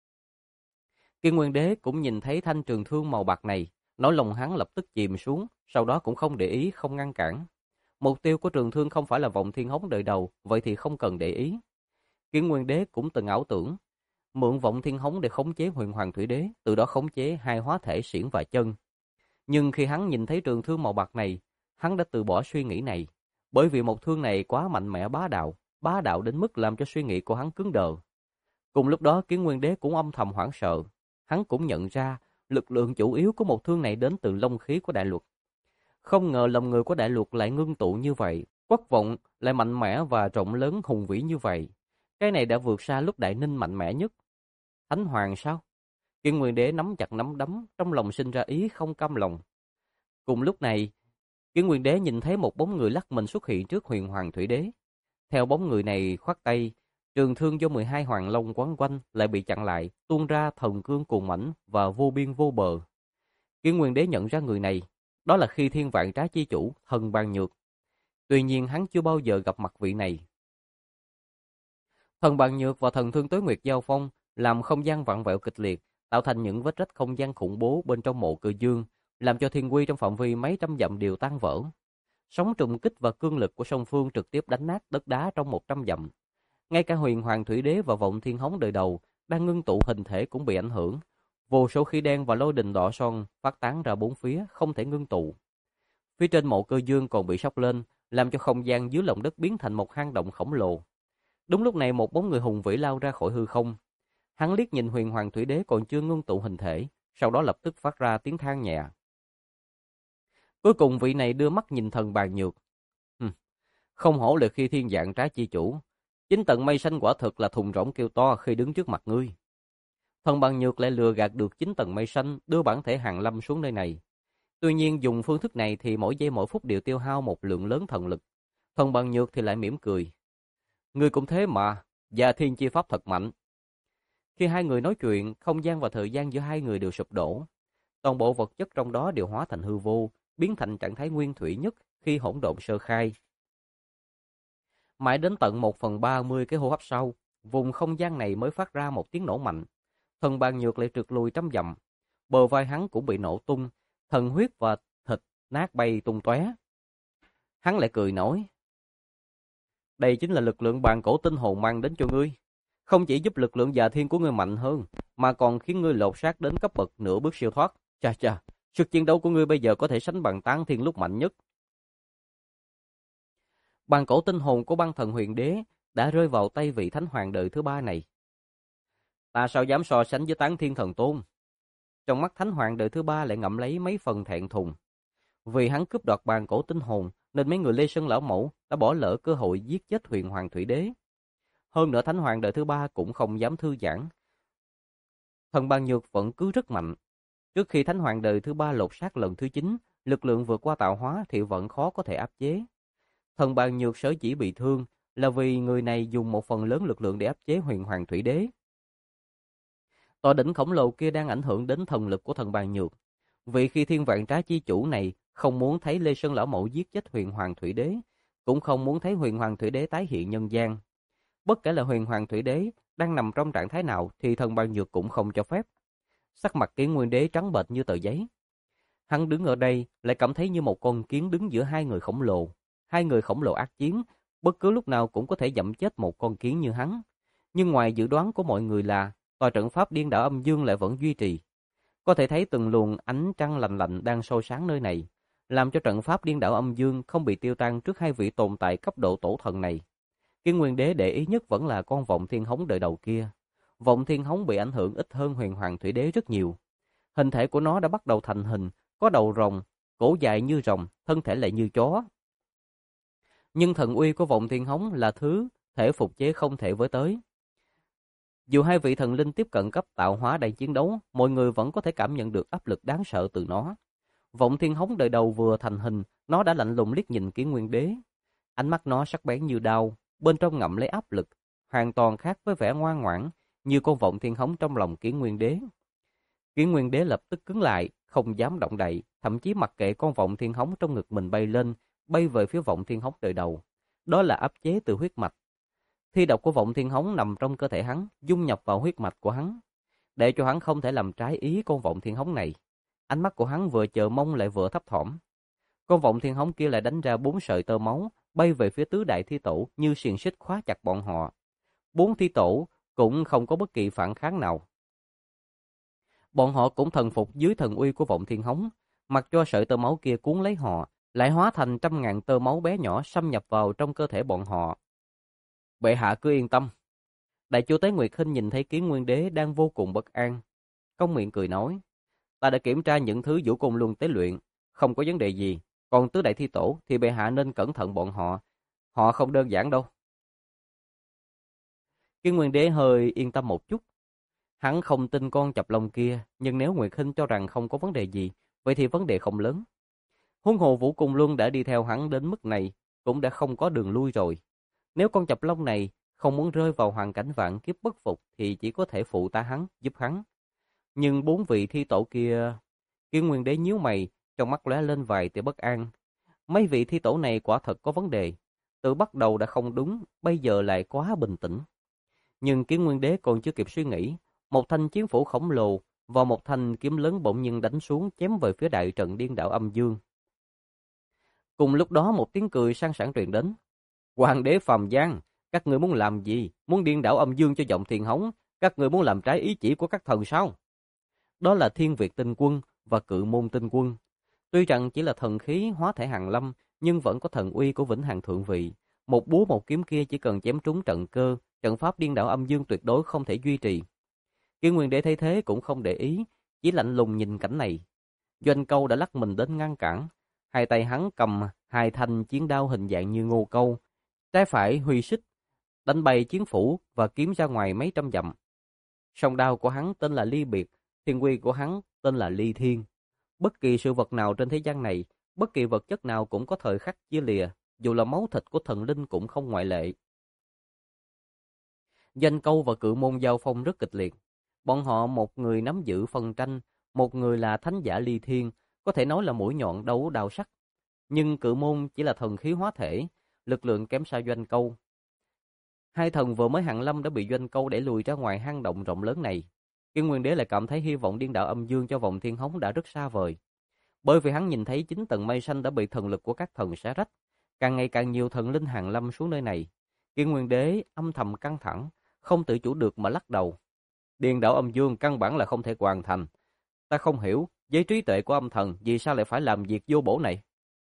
Kiên Nguyên Đế cũng nhìn thấy thanh trường thương màu bạc này, nỗi lòng hắn lập tức chìm xuống, sau đó cũng không để ý, không ngăn cản. Mục tiêu của trường thương không phải là vòng thiên hống đời đầu, vậy thì không cần để ý. Kiên Nguyên Đế cũng từng ảo tưởng, mượn vọng thiên hống để khống chế Huyền Hoàng Thủy Đế, từ đó khống chế hai hóa thể xiển và chân. Nhưng khi hắn nhìn thấy trường thương màu bạc này, hắn đã từ bỏ suy nghĩ này, bởi vì một thương này quá mạnh mẽ bá đạo đến mức làm cho suy nghĩ của hắn cứng đờ. Cùng lúc đó Kiến Nguyên Đế cũng âm thầm hoảng sợ, hắn cũng nhận ra lực lượng chủ yếu của một thương này đến từ long khí của đại luật. Không ngờ lòng người của đại luật lại ngưng tụ như vậy, quốc vọng lại mạnh mẽ và rộng lớn hùng vĩ như vậy. Cái này đã vượt xa lúc Đại Ninh mạnh mẽ nhất. Thánh Hoàng sao? Kiên Nguyên Đế nắm chặt nắm đấm, trong lòng sinh ra ý không cam lòng. Cùng lúc này, Kiên Nguyên Đế nhìn thấy một bóng người lắc mình xuất hiện trước Huyền Hoàng Thủy Đế. Theo bóng người này khoát tay, trường thương do 12 hoàng long quấn quanh lại bị chặn lại, tuôn ra thần cương cuồn mãnh và vô biên vô bờ. Kiên Nguyên Đế nhận ra người này, đó là Khi Thiên Vạn Trá chi chủ, Thần Bàn Nhược. Tuy nhiên hắn chưa bao giờ gặp mặt vị này. Thần Bàn Nhược và thần thương Tối Nguyệt giao phong, làm không gian vặn vẹo kịch liệt, tạo thành những vết rách không gian khủng bố bên trong mộ Cơ Dương, làm cho thiên quy trong phạm vi mấy trăm dặm đều tan vỡ. Sóng trùng kích và cương lực của song phương trực tiếp đánh nát đất đá trong 100 dặm. Ngay cả Huyền Hoàng Thủy Đế và vọng thiên hống đời đầu đang ngưng tụ hình thể cũng bị ảnh hưởng. Vô số khí đen và lôi đình đỏ son phát tán ra bốn phía, không thể ngưng tụ. Phía trên mộ Cơ Dương còn bị sốc lên, làm cho không gian dưới lòng đất biến thành một hang động khổng lồ. Đúng lúc này một bóng người hùng vĩ lao ra khỏi hư không. Hắn liếc nhìn Huyền Hoàng Thủy Đế còn chưa ngưng tụ hình thể, sau đó lập tức phát ra tiếng than nhẹ. Cuối cùng vị này đưa mắt nhìn Thần Bàn Nhược. Không hổ là Khi Thiên Vạn Trá chi chủ, chính tận mây xanh quả thực là thùng rỗng kêu to khi đứng trước mặt ngươi. Thần Bàn Nhược lại lừa gạt được chính tầng mây xanh đưa bản thể Hàn Lâm xuống nơi này. Tuy nhiên dùng phương thức này thì mỗi giây mỗi phút đều tiêu hao một lượng lớn thần lực. Thần Bàn Nhược thì lại mỉm cười. Ngươi cũng thế mà, và thiên chi pháp thật mạnh. Khi hai người nói chuyện, không gian và thời gian giữa hai người đều sụp đổ. Toàn bộ vật chất trong đó đều hóa thành hư vô, biến thành trạng thái nguyên thủy nhất khi hỗn độn sơ khai. Mãi đến tận 1/30 cái hô hấp sau, vùng không gian này mới phát ra một tiếng nổ mạnh. Thần Bàn Nhược lại trượt lùi trăm dặm, bờ vai hắn cũng bị nổ tung, thần huyết và thịt nát bay tung tóe. Hắn lại cười nói: đây chính là lực lượng bàn cổ tinh hồn mang đến cho ngươi, không chỉ giúp lực lượng Già Thiên của ngươi mạnh hơn, mà còn khiến ngươi lột xác đến cấp bậc nửa bước siêu thoát. Chà chà, sức chiến đấu của ngươi bây giờ có thể sánh bằng Tán Thiên lúc mạnh nhất. Bàn cổ tinh hồn của băng thần Huyền Đế đã rơi vào tay vị Thánh Hoàng đời thứ ba này. Ta sao dám so sánh với Tán Thiên thần tôn? Trong mắt Thánh Hoàng đời thứ ba lại ngậm lấy mấy phần thẹn thùng. Vì hắn cướp đoạt bàn cổ tinh hồn, nên mấy người Lê Sơn lão mẫu đã bỏ lỡ cơ hội giết chết Huyền Hoàng Thủy Đế. Hơn nữa Thánh Hoàng đời thứ ba cũng không dám thư giãn. Thần Bàn Nhược vẫn cứ rất mạnh. Trước khi Thánh Hoàng đời thứ ba lột xác lần thứ 9, lực lượng vượt qua tạo hóa thì vẫn khó có thể áp chế. Thần Bàn Nhược sở dĩ bị thương là vì người này dùng một phần lớn lực lượng để áp chế Huyền Hoàng Thủy Đế. Tòa đỉnh khổng lồ kia đang ảnh hưởng đến thần lực của thần Bàn Nhược. Vì khi Thiên Vạn Trá chi chủ này không muốn thấy Lê Sơn lão mẫu giết chết Huyền Hoàng Thủy Đế, cũng không muốn thấy Huyền Hoàng Thủy Đế tái hiện nhân gian. Bất kể là Huyền Hoàng Thủy Đế đang nằm trong trạng thái nào thì thần Bàn Nhược cũng không cho phép. Sắc mặt Kiến Nguyên Đế trắng bệch như tờ giấy. Hắn đứng ở đây lại cảm thấy như một con kiến đứng giữa hai người khổng lồ. Hai người khổng lồ ác chiến, bất cứ lúc nào cũng có thể dẫm chết một con kiến như hắn. Nhưng ngoài dự đoán của mọi người là tòa trận pháp điên đảo âm dương lại vẫn duy trì. Có thể thấy từng luồng ánh trăng lạnh lạnh đang soi sáng nơi này, làm cho trận pháp điên đảo âm dương không bị tiêu tan trước hai vị tồn tại cấp độ tổ thần này. Kiến Nguyên Đế để ý nhất vẫn là con Vọng Thiên Hống đời đầu kia. Vọng Thiên Hống bị ảnh hưởng ít hơn Huyền Hoàng Thủy Đế rất nhiều. Hình thể của nó đã bắt đầu thành hình, có đầu rồng, cổ dài như rồng, thân thể lại như chó. Nhưng thần uy của Vọng Thiên Hống là thứ thể phục chế không thể với tới. Dù hai vị thần linh tiếp cận cấp tạo hóa đang chiến đấu, mọi người vẫn có thể cảm nhận được áp lực đáng sợ từ nó. Vọng Thiên Hống đời đầu vừa thành hình, nó đã lạnh lùng liếc nhìn Kiến Nguyên Đế. Ánh mắt nó sắc bén như đao, bên trong ngậm lấy áp lực, hoàn toàn khác với vẻ ngoan ngoãn như con Vọng Thiên Hống trong lòng Kiến Nguyên Đế. Kiến Nguyên Đế lập tức cứng lại, không dám động đậy, thậm chí mặc kệ con Vọng Thiên Hống trong ngực mình bay lên, bay về phía Vọng Thiên Hống đời đầu. Đó là áp chế từ huyết mạch. Thi độc của Vọng Thiên Hống nằm trong cơ thể hắn, dung nhập vào huyết mạch của hắn, để cho hắn không thể làm trái ý con Vọng Thiên Hống này. Ánh mắt của hắn vừa chờ mong lại vừa thấp thỏm. Con Vọng Thiên Hống kia lại đánh ra 4 sợi tơ máu, bay về phía tứ đại thi tổ như xiềng xích khóa chặt bọn họ. 4 thi tổ cũng không có bất kỳ phản kháng nào. Bọn họ cũng thần phục dưới thần uy của Vọng Thiên Hống, mặc cho sợi tơ máu kia cuốn lấy họ, lại hóa thành trăm ngàn tơ máu bé nhỏ xâm nhập vào trong cơ thể bọn họ. Bệ hạ cứ yên tâm. Đại chúa Tế Nguyệt Hinh nhìn thấy Kiến Nguyên Đế đang vô cùng bất an, cong miệng cười nói: "Ta đã kiểm tra những thứ Vũ Côn Luân tế luyện, không có vấn đề gì. Còn tứ đại thi tổ thì bệ hạ nên cẩn thận bọn họ. Họ không đơn giản đâu." Kiến Nguyên Đế hơi yên tâm một chút. Hắn không tin con chập lông kia, nhưng nếu Nguyệt Hinh cho rằng không có vấn đề gì, vậy thì vấn đề không lớn. Huống hồ Vũ Côn Luân đã đi theo hắn đến mức này, cũng đã không có đường lui rồi. Nếu con chập lông này không muốn rơi vào hoàn cảnh vạn kiếp bất phục thì chỉ có thể phụ tá hắn, giúp hắn. Nhưng 4 vị thi tổ kia... Kiến Nguyên Đế nhíu mày, trong mắt lóe lên vài tia bất an. Mấy vị thi tổ này quả thật có vấn đề. Từ bắt đầu đã không đúng, bây giờ lại quá bình tĩnh. Nhưng Kiến Nguyên Đế còn chưa kịp suy nghĩ, một thanh chiến phủ khổng lồ và một thanh kiếm lớn bỗng nhiên đánh xuống chém về phía đại trận điên đảo âm dương. Cùng lúc đó một tiếng cười sang sảng truyền đến. "Hoàng đế Phàm Giang, các người muốn làm gì? Muốn điên đảo âm dương cho Vọng Thiên Hống? Các người muốn làm trái ý chỉ của các thần sao?" Đó là Thiên Việt Tinh Quân và Cự Môn Tinh Quân. Tuy rằng chỉ là thần khí hóa thể hàn lâm, nhưng vẫn có thần uy của Vĩnh Hằng Thượng Vị. Một búa một kiếm kia chỉ cần chém trúng trận cơ, trận pháp điên đảo âm dương tuyệt đối không thể duy trì. Kiến Nguyên Đế thấy thế cũng không để ý, chỉ lạnh lùng nhìn cảnh này. Doanh Câu đã lắc mình đến ngăn cản, hai tay hắn cầm hai thanh chiến đao hình dạng như ngô câu, trái phải huy xích, đánh bay chiến phủ và kiếm ra ngoài mấy trăm dặm. Song đao của hắn tên là Ly Biệt, thiên quy của hắn tên là Ly Thiên. Bất kỳ sự vật nào trên thế gian này, bất kỳ vật chất nào cũng có thời khắc chia lìa, dù là máu thịt của thần linh cũng không ngoại lệ. Doanh Câu và Cự Môn giao phong rất kịch liệt. Bọn họ một người nắm giữ phân tranh, một người là thánh giả Ly Thiên, có thể nói là mũi nhọn đấu đao sắc. Nhưng Cự Môn chỉ là thần khí hóa thể, lực lượng kém xa Doanh Câu. Hai thần vừa mới hàn lâm đã bị Doanh Câu đẩy lùi ra ngoài hang động rộng lớn này. Kiến Nguyên Đế lại cảm thấy hy vọng điên đảo âm dương cho Vọng Thiên Hống đã rất xa vời. Bởi vì hắn nhìn thấy 9 tầng mây xanh đã bị thần lực của các thần xé rách, càng ngày càng nhiều thần linh hàn lâm xuống nơi này. Kiến Nguyên Đế âm thầm căng thẳng, không tự chủ được mà lắc đầu. Điên đảo âm dương căn bản là không thể hoàn thành. Ta không hiểu, với trí tuệ của âm thần vì sao lại phải làm việc vô bổ này.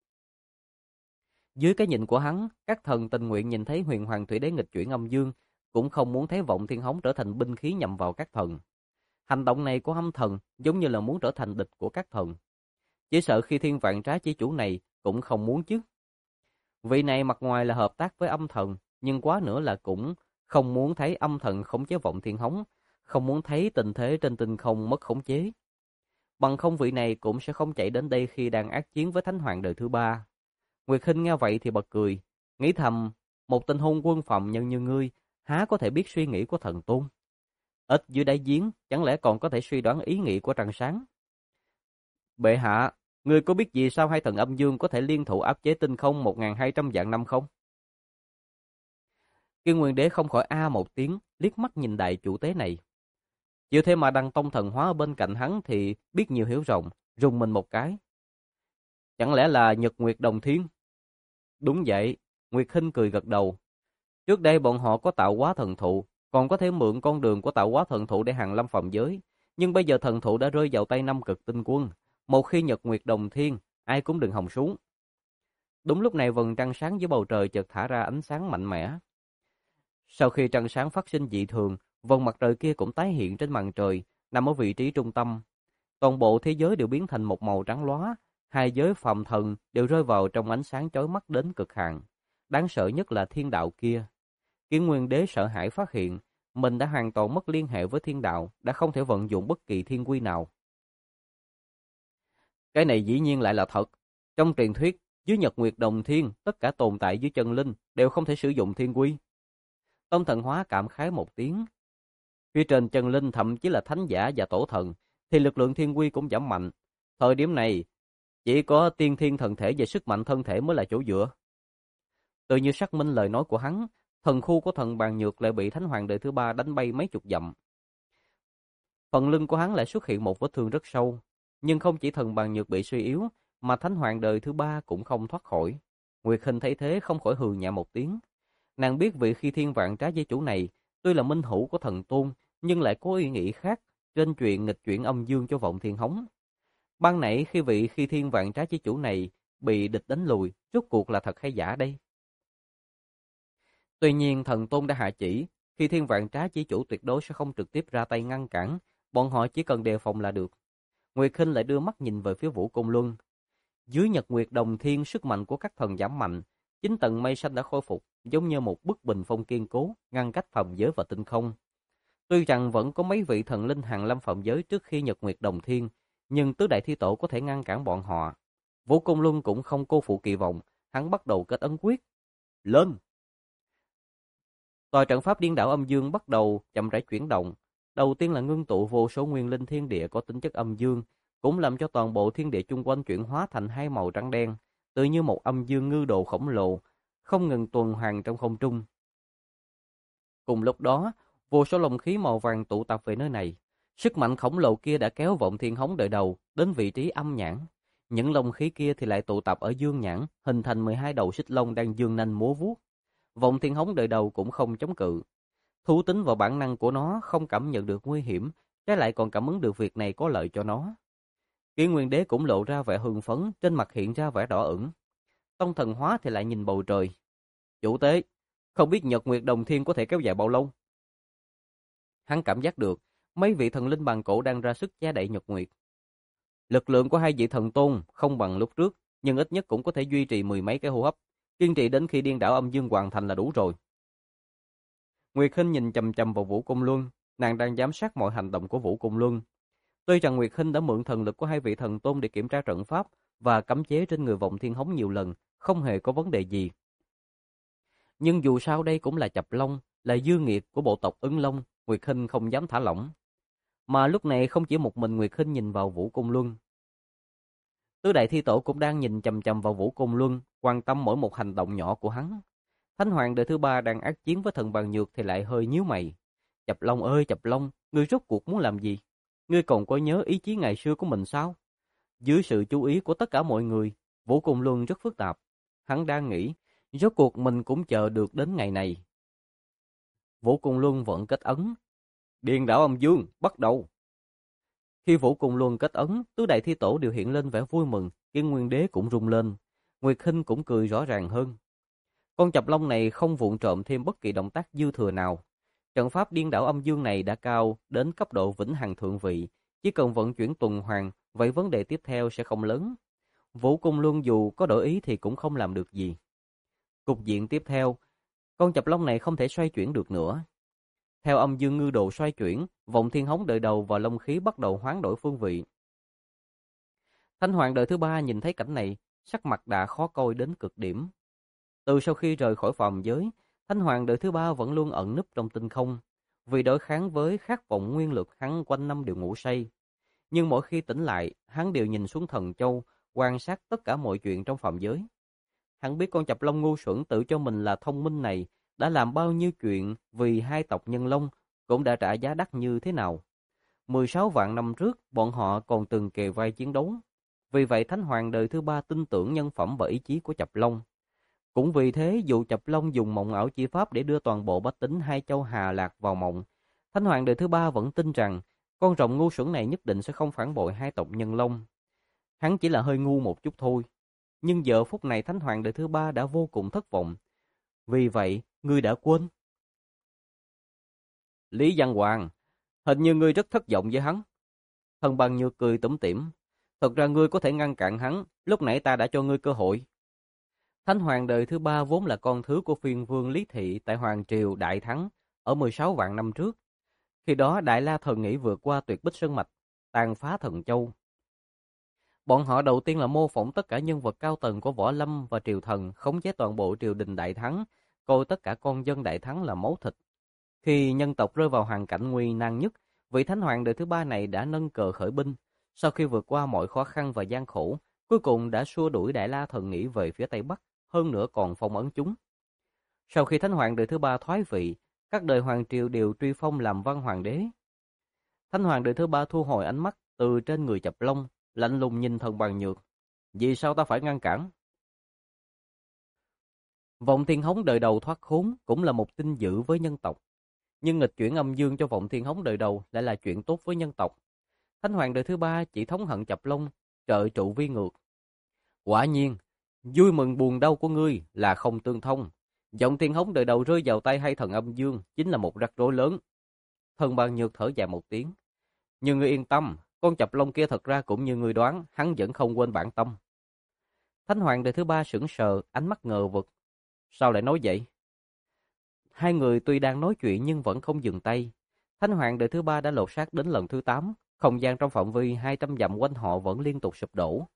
Dưới cái nhìn của hắn, các thần tình nguyện nhìn thấy Huyền Hoàng Thủy Đế nghịch chuyển âm dương, cũng không muốn thấy Vọng Thiên Hống trở thành binh khí nhằm vào các thần. Hành động này của âm thần giống như là muốn trở thành địch của các thần. Chỉ sợ khi Thiên Vạn Trá chi chủ này cũng không muốn chứ. Vị này mặt ngoài là hợp tác với âm thần, nhưng quá nữa là cũng không muốn thấy âm thần khống chế Vọng Thiên Hống, không muốn thấy tình thế trên tinh không mất khống chế. Bằng không vị này cũng sẽ không chạy đến đây khi đang ác chiến với Thánh Hoàng đời thứ 3. Nguyệt Hinh nghe vậy thì bật cười, nghĩ thầm, một tên hôn quân phạm nhân như ngươi, há có thể biết suy nghĩ của thần tôn? Ít dưới đáy giếng, chẳng lẽ còn có thể suy đoán ý nghĩ của trăng sáng? Bệ hạ, ngươi có biết vì sao hai thần âm dương có thể liên thủ áp chế tinh không 1.200 vạn năm không? Kiên Nguyên Đế không khỏi a một tiếng, liếc mắt nhìn đại chủ tế này. Chịu thế mà Đăng Tông thần hóa ở bên cạnh hắn thì biết nhiều hiểu rộng, rùng mình một cái. Chẳng lẽ là Nhật Nguyệt Đồng Thiên? Đúng vậy, Nguyệt Hinh cười gật đầu. Trước đây bọn họ có tạo hóa thần thụ, còn có thể mượn con đường của tạo hóa thần thụ để hàng lâm phạm giới. Nhưng bây giờ thần thụ đã rơi vào tay Nam Cực Tinh Quân. Một khi Nhật Nguyệt Đồng Thiên, ai cũng đừng hòng xuống. Đúng lúc này vầng trăng sáng dưới bầu trời chợt thả ra ánh sáng mạnh mẽ. Sau khi trăng sáng phát sinh dị thường, vầng mặt trời kia cũng tái hiện trên màn trời, nằm ở vị trí trung tâm. Toàn bộ thế giới đều biến thành một màu trắng lóa, hai giới phàm thần đều rơi vào trong ánh sáng chói mắt đến cực hạn. Đáng sợ nhất là thiên đạo kia. Kiến Nguyên Đế sợ hãi phát hiện, mình đã hoàn toàn mất liên hệ với thiên đạo, đã không thể vận dụng bất kỳ thiên quy nào. Cái này dĩ nhiên lại là thật. Trong truyền thuyết, dưới Nhật Nguyệt Đồng Thiên, tất cả tồn tại dưới chân linh đều không thể sử dụng thiên quy. Tông Thần Hóa cảm khái một tiếng. Phía trên chân linh thậm chí là thánh giả và tổ thần, thì lực lượng thiên quy cũng giảm mạnh. Thời điểm này, chỉ có tiên thiên thần thể và sức mạnh thân thể mới là chỗ dựa. Tự như xác minh lời nói của hắn, thần khu của thần Bàn Nhược lại bị Thánh Hoàng đời thứ ba đánh bay mấy chục dặm. Phần lưng của hắn lại xuất hiện một vết thương rất sâu, nhưng không chỉ thần Bàn Nhược bị suy yếu, mà Thánh Hoàng đời thứ ba cũng không thoát khỏi. Nguyệt Hinh thấy thế không khỏi hừ nhẹ một tiếng. Nàng biết vị Khi Thiên Vạn Trá Giới chủ này, tuy là minh hữu của thần tôn, nhưng lại có ý nghĩ khác trên chuyện nghịch chuyển âm dương cho Vọng Thiên Hống. Ban nãy khi vị Khi Thiên Vạn Trá Giới chủ này bị địch đánh lùi, rốt cuộc là thật hay giả đây? Tuy nhiên thần tôn đã hạ chỉ, Khi Thiên Vạn Trá Chỉ chủ tuyệt đối sẽ không trực tiếp ra tay ngăn cản, bọn họ chỉ cần đề phòng là được. Nguyệt Hinh lại đưa mắt nhìn về phía Vũ Côn Luân. Dưới Nhật Nguyệt Đồng Thiên, sức mạnh của các thần giảm mạnh, chính tầng mây xanh đã khôi phục, giống như một bức bình phong kiên cố, ngăn cách phàm giới và tinh không. Tuy rằng vẫn có mấy vị thần linh hàng lâm phàm giới trước khi Nhật Nguyệt Đồng Thiên, nhưng tứ đại thi tổ có thể ngăn cản bọn họ. Vũ Côn Luân cũng không cô phụ kỳ vọng, hắn bắt đầu kết ấn quyết. Lên! Tòa trận pháp điên đảo âm dương bắt đầu chậm rãi chuyển động. Đầu tiên là ngưng tụ vô số nguyên linh thiên địa có tính chất âm dương, cũng làm cho toàn bộ thiên địa chung quanh chuyển hóa thành hai màu trắng đen, tự như một âm dương ngư đồ khổng lồ, không ngừng tuần hoàn trong không trung. Cùng lúc đó, vô số lồng khí màu vàng tụ tập về nơi này. Sức mạnh khổng lồ kia đã kéo Vọng Thiên Hống đời đầu đến vị trí âm nhãn. Những lồng khí kia thì lại tụ tập ở dương nhãn, hình thành 12 đầu xích long đang dương nanh múa vuốt. Vọng Thiên Hống đời đầu cũng không chống cự. Thú tính vào bản năng của nó không cảm nhận được nguy hiểm, trái lại còn cảm ứng được việc này có lợi cho nó. Kiến Nguyên Đế cũng lộ ra vẻ hưng phấn, trên mặt hiện ra vẻ đỏ ửng. Tông Thần Hóa thì lại nhìn bầu trời. Chủ tế, không biết Nhật Nguyệt Đồng Thiên có thể kéo dài bao lâu? Hắn cảm giác được, mấy vị thần linh bàn cổ đang ra sức che đậy Nhật Nguyệt. Lực lượng của hai vị thần tôn không bằng lúc trước, nhưng ít nhất cũng có thể duy trì mười mấy cái hô hấp. Kiên trì đến khi điên đảo âm dương hoàn thành là đủ rồi. Nguyệt Hinh nhìn chằm chằm vào Vũ Côn Luân, nàng đang giám sát mọi hành động của Vũ Côn Luân. Tuy rằng Nguyệt Hinh đã mượn thần lực của hai vị thần tôn để kiểm tra trận pháp và cấm chế trên người Vọng Thiên Hống nhiều lần, không hề có vấn đề gì. Nhưng dù sao đây cũng là Chập Long, là dư nghiệt của bộ tộc Ưng Long, Nguyệt Hinh không dám thả lỏng. Mà lúc này không chỉ một mình Nguyệt Hinh nhìn vào Vũ Côn Luân. Tứ đại thi tổ cũng đang nhìn chằm chằm vào Vũ Côn Luân, quan tâm mỗi một hành động nhỏ của hắn. Thánh Hoàng đời thứ ba đang ác chiến với thần Bàn Nhược thì lại hơi nhíu mày. Chập Long ơi Chập Long, ngươi rốt cuộc muốn làm gì? Ngươi còn có nhớ ý chí ngày xưa của mình sao? Dưới sự chú ý của tất cả mọi người, Vũ Côn Luân rất phức tạp. Hắn đang nghĩ, rốt cuộc mình cũng chờ được đến ngày này. Vũ Côn Luân vẫn kết ấn. Điên đảo âm dương, bắt đầu. Khi Vũ Côn Luân kết ấn, tứ đại thi tổ đều hiện lên vẻ vui mừng, Kiên Nguyên Đế cũng rung lên. Nguyệt Hinh cũng cười rõ ràng hơn. Con Chập Long này không vụng trộm thêm bất kỳ động tác dư thừa nào. Trận pháp điên đảo âm dương này đã cao đến cấp độ vĩnh hằng thượng vị, chỉ cần vận chuyển tuần hoàn, vậy vấn đề tiếp theo sẽ không lớn. Vũ Côn Luân dù có đổi ý thì cũng không làm được gì. Cục diện tiếp theo, con Chập Long này không thể xoay chuyển được nữa. Theo âm dương ngư đồ xoay chuyển, Vọng Thiên Hống đời đầu và long khí bắt đầu hoán đổi phương vị. Thánh Hoàng đời thứ ba nhìn thấy cảnh này, sắc mặt đã khó coi đến cực điểm. Từ sau khi rời khỏi phàm giới, Thánh Hoàng đời thứ ba vẫn luôn ẩn núp trong tinh không, vì đối kháng với khát vọng nguyên lực hắn quanh năm đều ngủ say. Nhưng mỗi khi tỉnh lại, hắn đều nhìn xuống Thần Châu, quan sát tất cả mọi chuyện trong phàm giới. Hắn biết con Chập Long ngu xuẩn tự cho mình là thông minh này đã làm bao nhiêu chuyện vì hai tộc Nhân Long, cũng đã trả giá đắt như thế nào. 16 vạn năm trước, bọn họ còn từng kề vai chiến đấu. Vì vậy Thánh Hoàng đời thứ ba tin tưởng nhân phẩm và ý chí của Chập Long. Cũng vì thế, dù Chập Long dùng mộng ảo chi pháp để đưa toàn bộ bách tính hai châu Hà Lạc vào mộng, Thánh Hoàng đời thứ ba vẫn tin rằng con rồng ngu xuẩn này nhất định sẽ không phản bội hai tộc Nhân Long. Hắn chỉ là hơi ngu một chút thôi. Nhưng giờ phút này Thánh Hoàng đời thứ ba đã vô cùng thất vọng. Vì vậy, ngươi đã quên. Lý Văn Hoàng, hình như ngươi rất thất vọng với hắn. Thần Bằng Nhược cười tủm tỉm. Thật ra ngươi có thể ngăn cản hắn, lúc nãy ta đã cho ngươi cơ hội. Thánh Hoàng đời thứ ba vốn là con thứ của phiên vương Lý Thị tại Hoàng Triều Đại Thắng ở 16 vạn năm trước. Khi đó Đại La Thần nghĩ vượt qua Tuyệt Bích Sơn Mạch, tàn phá Thần Châu. Bọn họ đầu tiên là mô phỏng tất cả nhân vật cao tầng của Võ Lâm và Triều Thần, khống chế toàn bộ triều đình Đại Thắng, coi tất cả con dân Đại Thắng là máu thịt. Khi nhân tộc rơi vào hoàn cảnh nguy nan nhất, vị Thánh Hoàng đời thứ ba này đã nâng cờ khởi binh. Sau khi vượt qua mọi khó khăn và gian khổ, cuối cùng đã xua đuổi Đại La Thần nghĩ về phía Tây Bắc, hơn nữa còn phong ấn chúng. Sau khi Thánh Hoàng đời thứ ba thoái vị, các đời hoàng triều đều truy phong làm văn hoàng đế. Thánh Hoàng đời thứ ba thu hồi ánh mắt từ trên người Chập Long, lạnh lùng nhìn Thần Bằng Nhược. Vì sao ta phải ngăn cản? Vọng Thiên Hống đời đầu thoát khốn cũng là một tin dữ với nhân tộc. Nhưng nghịch chuyển âm dương cho Vọng Thiên Hống đời đầu lại là chuyện tốt với nhân tộc. Thánh Hoàng đời thứ ba chỉ thống hận Chập Long, trợ trụ vi ngược. Quả nhiên, vui mừng buồn đau của ngươi là không tương thông. Vọng Thiên Hống đời đầu rơi vào tay hai thần âm dương chính là một rắc rối lớn. Thần Bằng Nhược thở dài một tiếng. Nhưng ngươi yên tâm, con Chập Long kia thật ra cũng như ngươi đoán, hắn vẫn không quên bản tâm. Thánh Hoàng đời thứ ba sững sờ, ánh mắt ngờ vực. Sao lại nói vậy? Hai người tuy đang nói chuyện nhưng vẫn không dừng tay. Thánh Hoàng đời thứ ba đã lột xác đến lần thứ 8, không gian trong phạm vi 200 dặm quanh họ vẫn liên tục sụp đổ.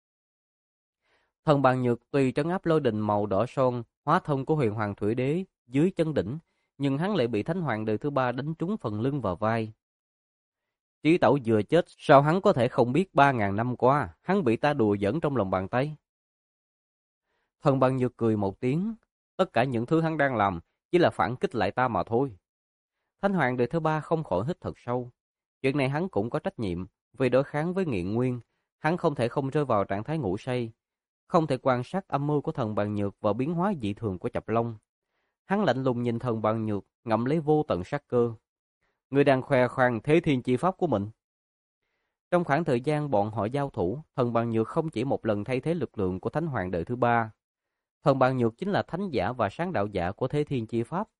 Thần Bằng Nhược tuy trấn áp lôi đình màu đỏ son, hóa thân của Huyền Hoàng Thủy Đế dưới chân đỉnh, nhưng hắn lại bị Thánh Hoàng đời thứ ba đánh trúng phần lưng và vai. Trí Tẩu vừa chết, sao hắn có thể không biết 3.000 năm qua, hắn bị ta đùa giỡn trong lòng bàn tay. Thần Bằng Nhược cười một tiếng, tất cả những thứ hắn đang làm chỉ là phản kích lại ta mà thôi. Thánh Hoàng đời thứ ba không khỏi hít thật sâu. Chuyện này hắn cũng có trách nhiệm, vì đối kháng với nghiện nguyên, hắn không thể không rơi vào trạng thái ngủ say, không thể quan sát âm mưu của Thần Bằng Nhược và biến hóa dị thường của Chập Long. Hắn lạnh lùng nhìn Thần Bằng Nhược, ngậm lấy vô tận sát cơ. Người đang khoe khoang thế thiên chi pháp của mình. Trong khoảng thời gian bọn họ giao thủ, Thần Bằng Nhược không chỉ một lần thay thế lực lượng của Thánh Hoàng đời thứ ba. Thần Bằng Nhược chính là thánh giả và sáng đạo giả của thế thiên chi pháp.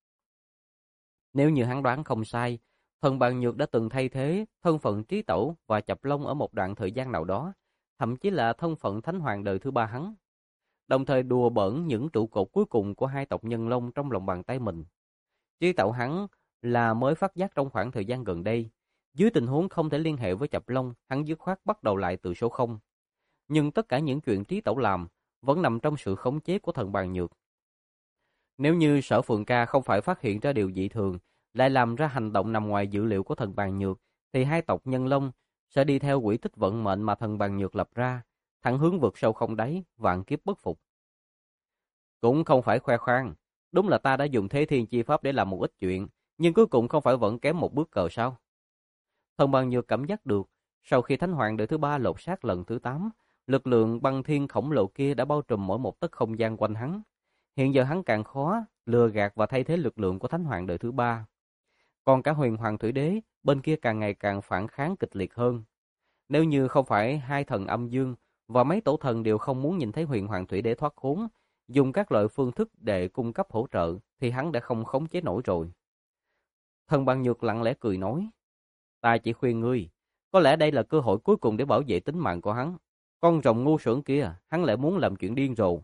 Nếu như hắn đoán không sai, Thần Bằng Nhược đã từng thay thế thân phận Trí Tẩu và Chập Long ở một đoạn thời gian nào đó, thậm chí là thân phận Thánh Hoàng đời thứ ba hắn, đồng thời đùa bỡn những trụ cột cuối cùng của hai tộc Nhân Long trong lòng bàn tay mình. Trí Tẩu hắn là mới phát giác trong khoảng thời gian gần đây, dưới tình huống không thể liên hệ với Chập Long, hắn dứt khoát bắt đầu lại từ số 0. Nhưng tất cả những chuyện Trí Tẩu làm vẫn nằm trong sự khống chế của Thần Bằng Nhược. Nếu như Sở Phượng Ca không phải phát hiện ra điều dị thường, lại làm ra hành động nằm ngoài dự liệu của Thần Bằng Nhược, thì hai tộc Nhân Long sẽ đi theo quỹ tích vận mệnh mà Thần Bằng Nhược lập ra, thẳng hướng vượt sâu không đáy, vạn kiếp bất phục. Cũng không phải khoe khoang, đúng là ta đã dùng thế thiên chi pháp để làm một ít chuyện, nhưng cuối cùng không phải vẫn kém một bước cờ sao? Thần Bằng Nhược cảm giác được, sau khi Thánh Hoàng đời thứ ba lột xác lần thứ 8, lực lượng băng thiên khổng lồ kia đã bao trùm mỗi một tấc không gian quanh hắn. Hiện giờ hắn càng khó lừa gạt và thay thế lực lượng của Thánh Hoàng đời thứ ba. Còn cả Huyền Hoàng Thủy Đế bên kia càng ngày càng phản kháng kịch liệt hơn. Nếu như không phải hai thần âm dương và mấy tổ thần đều không muốn nhìn thấy Huyền Hoàng Thủy Đế thoát khốn, dùng các loại phương thức để cung cấp hỗ trợ, thì hắn đã không khống chế nổi rồi. Thần Bằng Nhược lặng lẽ cười nói, ta chỉ khuyên ngươi, có lẽ đây là cơ hội cuối cùng để bảo vệ tính mạng của hắn. Con rồng ngu xuẩn kia, hắn lại muốn làm chuyện điên rồ.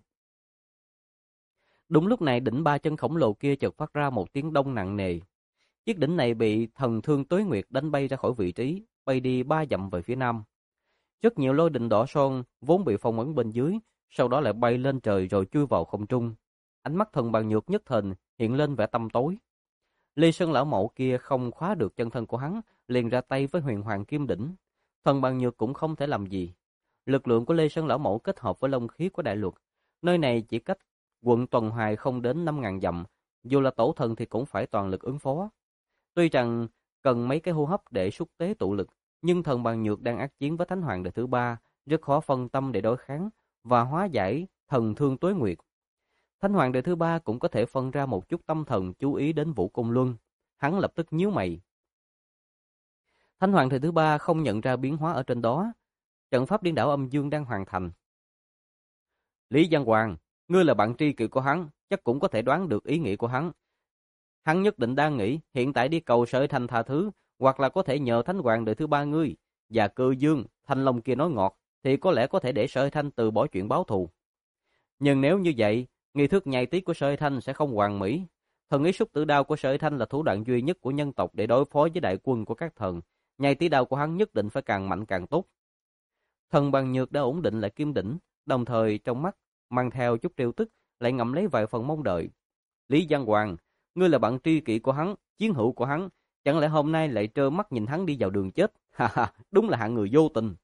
Đúng lúc này đỉnh ba chân khổng lồ kia chợt phát ra một tiếng đông nặng nề. Chiếc đỉnh này bị thần thương Tuế Nguyệt đánh bay ra khỏi vị trí, bay đi 3 dặm về phía nam. Rất nhiều lôi đình đỏ son vốn bị phong ấn bên dưới, sau đó lại bay lên trời rồi chui vào không trung. ánh mắt Thần Bằng Nhược nhất thời hiện lên vẻ tăm tối. Ly Sơn lão mẫu kia không khóa được chân thân của hắn, liền ra tay với Huyền Hoàng Kim Đỉnh. Thần Bằng Nhược cũng không thể làm gì. Lực lượng của Lê Sơn lão mẫu kết hợp với long khí của đại luật, nơi này chỉ cách quận Tuần Hoài không đến 5.000 dặm, dù là tổ thần thì cũng phải toàn lực ứng phó. Tuy rằng cần mấy cái hô hấp để xúc tế tụ lực, nhưng Thần Bằng Nhược đang ác chiến với Thánh Hoàng đời thứ ba, rất khó phân tâm để đối kháng và hóa giải thần thương tuế nguyệt. Thánh Hoàng đời thứ ba cũng có thể phân ra một chút tâm thần chú ý đến Vũ Côn Luân. Hắn lập tức nhíu mày. Thánh Hoàng đời thứ ba không nhận ra biến hóa ở trên đó. Trận pháp điên đảo âm dương đang hoàn thành. Lý Văn Hoàng, ngươi là bạn tri kỷ của hắn, chắc cũng có thể đoán được ý nghĩ của hắn. Hắn nhất định đang nghĩ hiện tại đi cầu Sở Thanh tha thứ, hoặc là có thể nhờ Thánh Hoàng đời thứ ba ngươi và Cơ Dương, Thanh Long kia nói ngọt, thì có lẽ có thể để Sở Thanh từ bỏ chuyện báo thù. Nhưng nếu như vậy, nghi thức nhai tiết của Sở Thanh sẽ không hoàn mỹ. Thần ý xúc tử đao của Sở Thanh là thủ đoạn duy nhất của nhân tộc để đối phó với đại quân của các thần. Nhai tí đao của hắn nhất định phải càng mạnh càng tốt. Thần Bằng Nhược đã ổn định lại kim đỉnh, đồng thời trong mắt mang theo chút trêu tức, lại ngậm lấy vài phần mong đợi. Lý Văn Hoàng, ngươi là bạn tri kỷ của hắn, chiến hữu của hắn, chẳng lẽ hôm nay lại trơ mắt nhìn hắn đi vào đường chết? Ha ha, đúng là hạng người vô tình.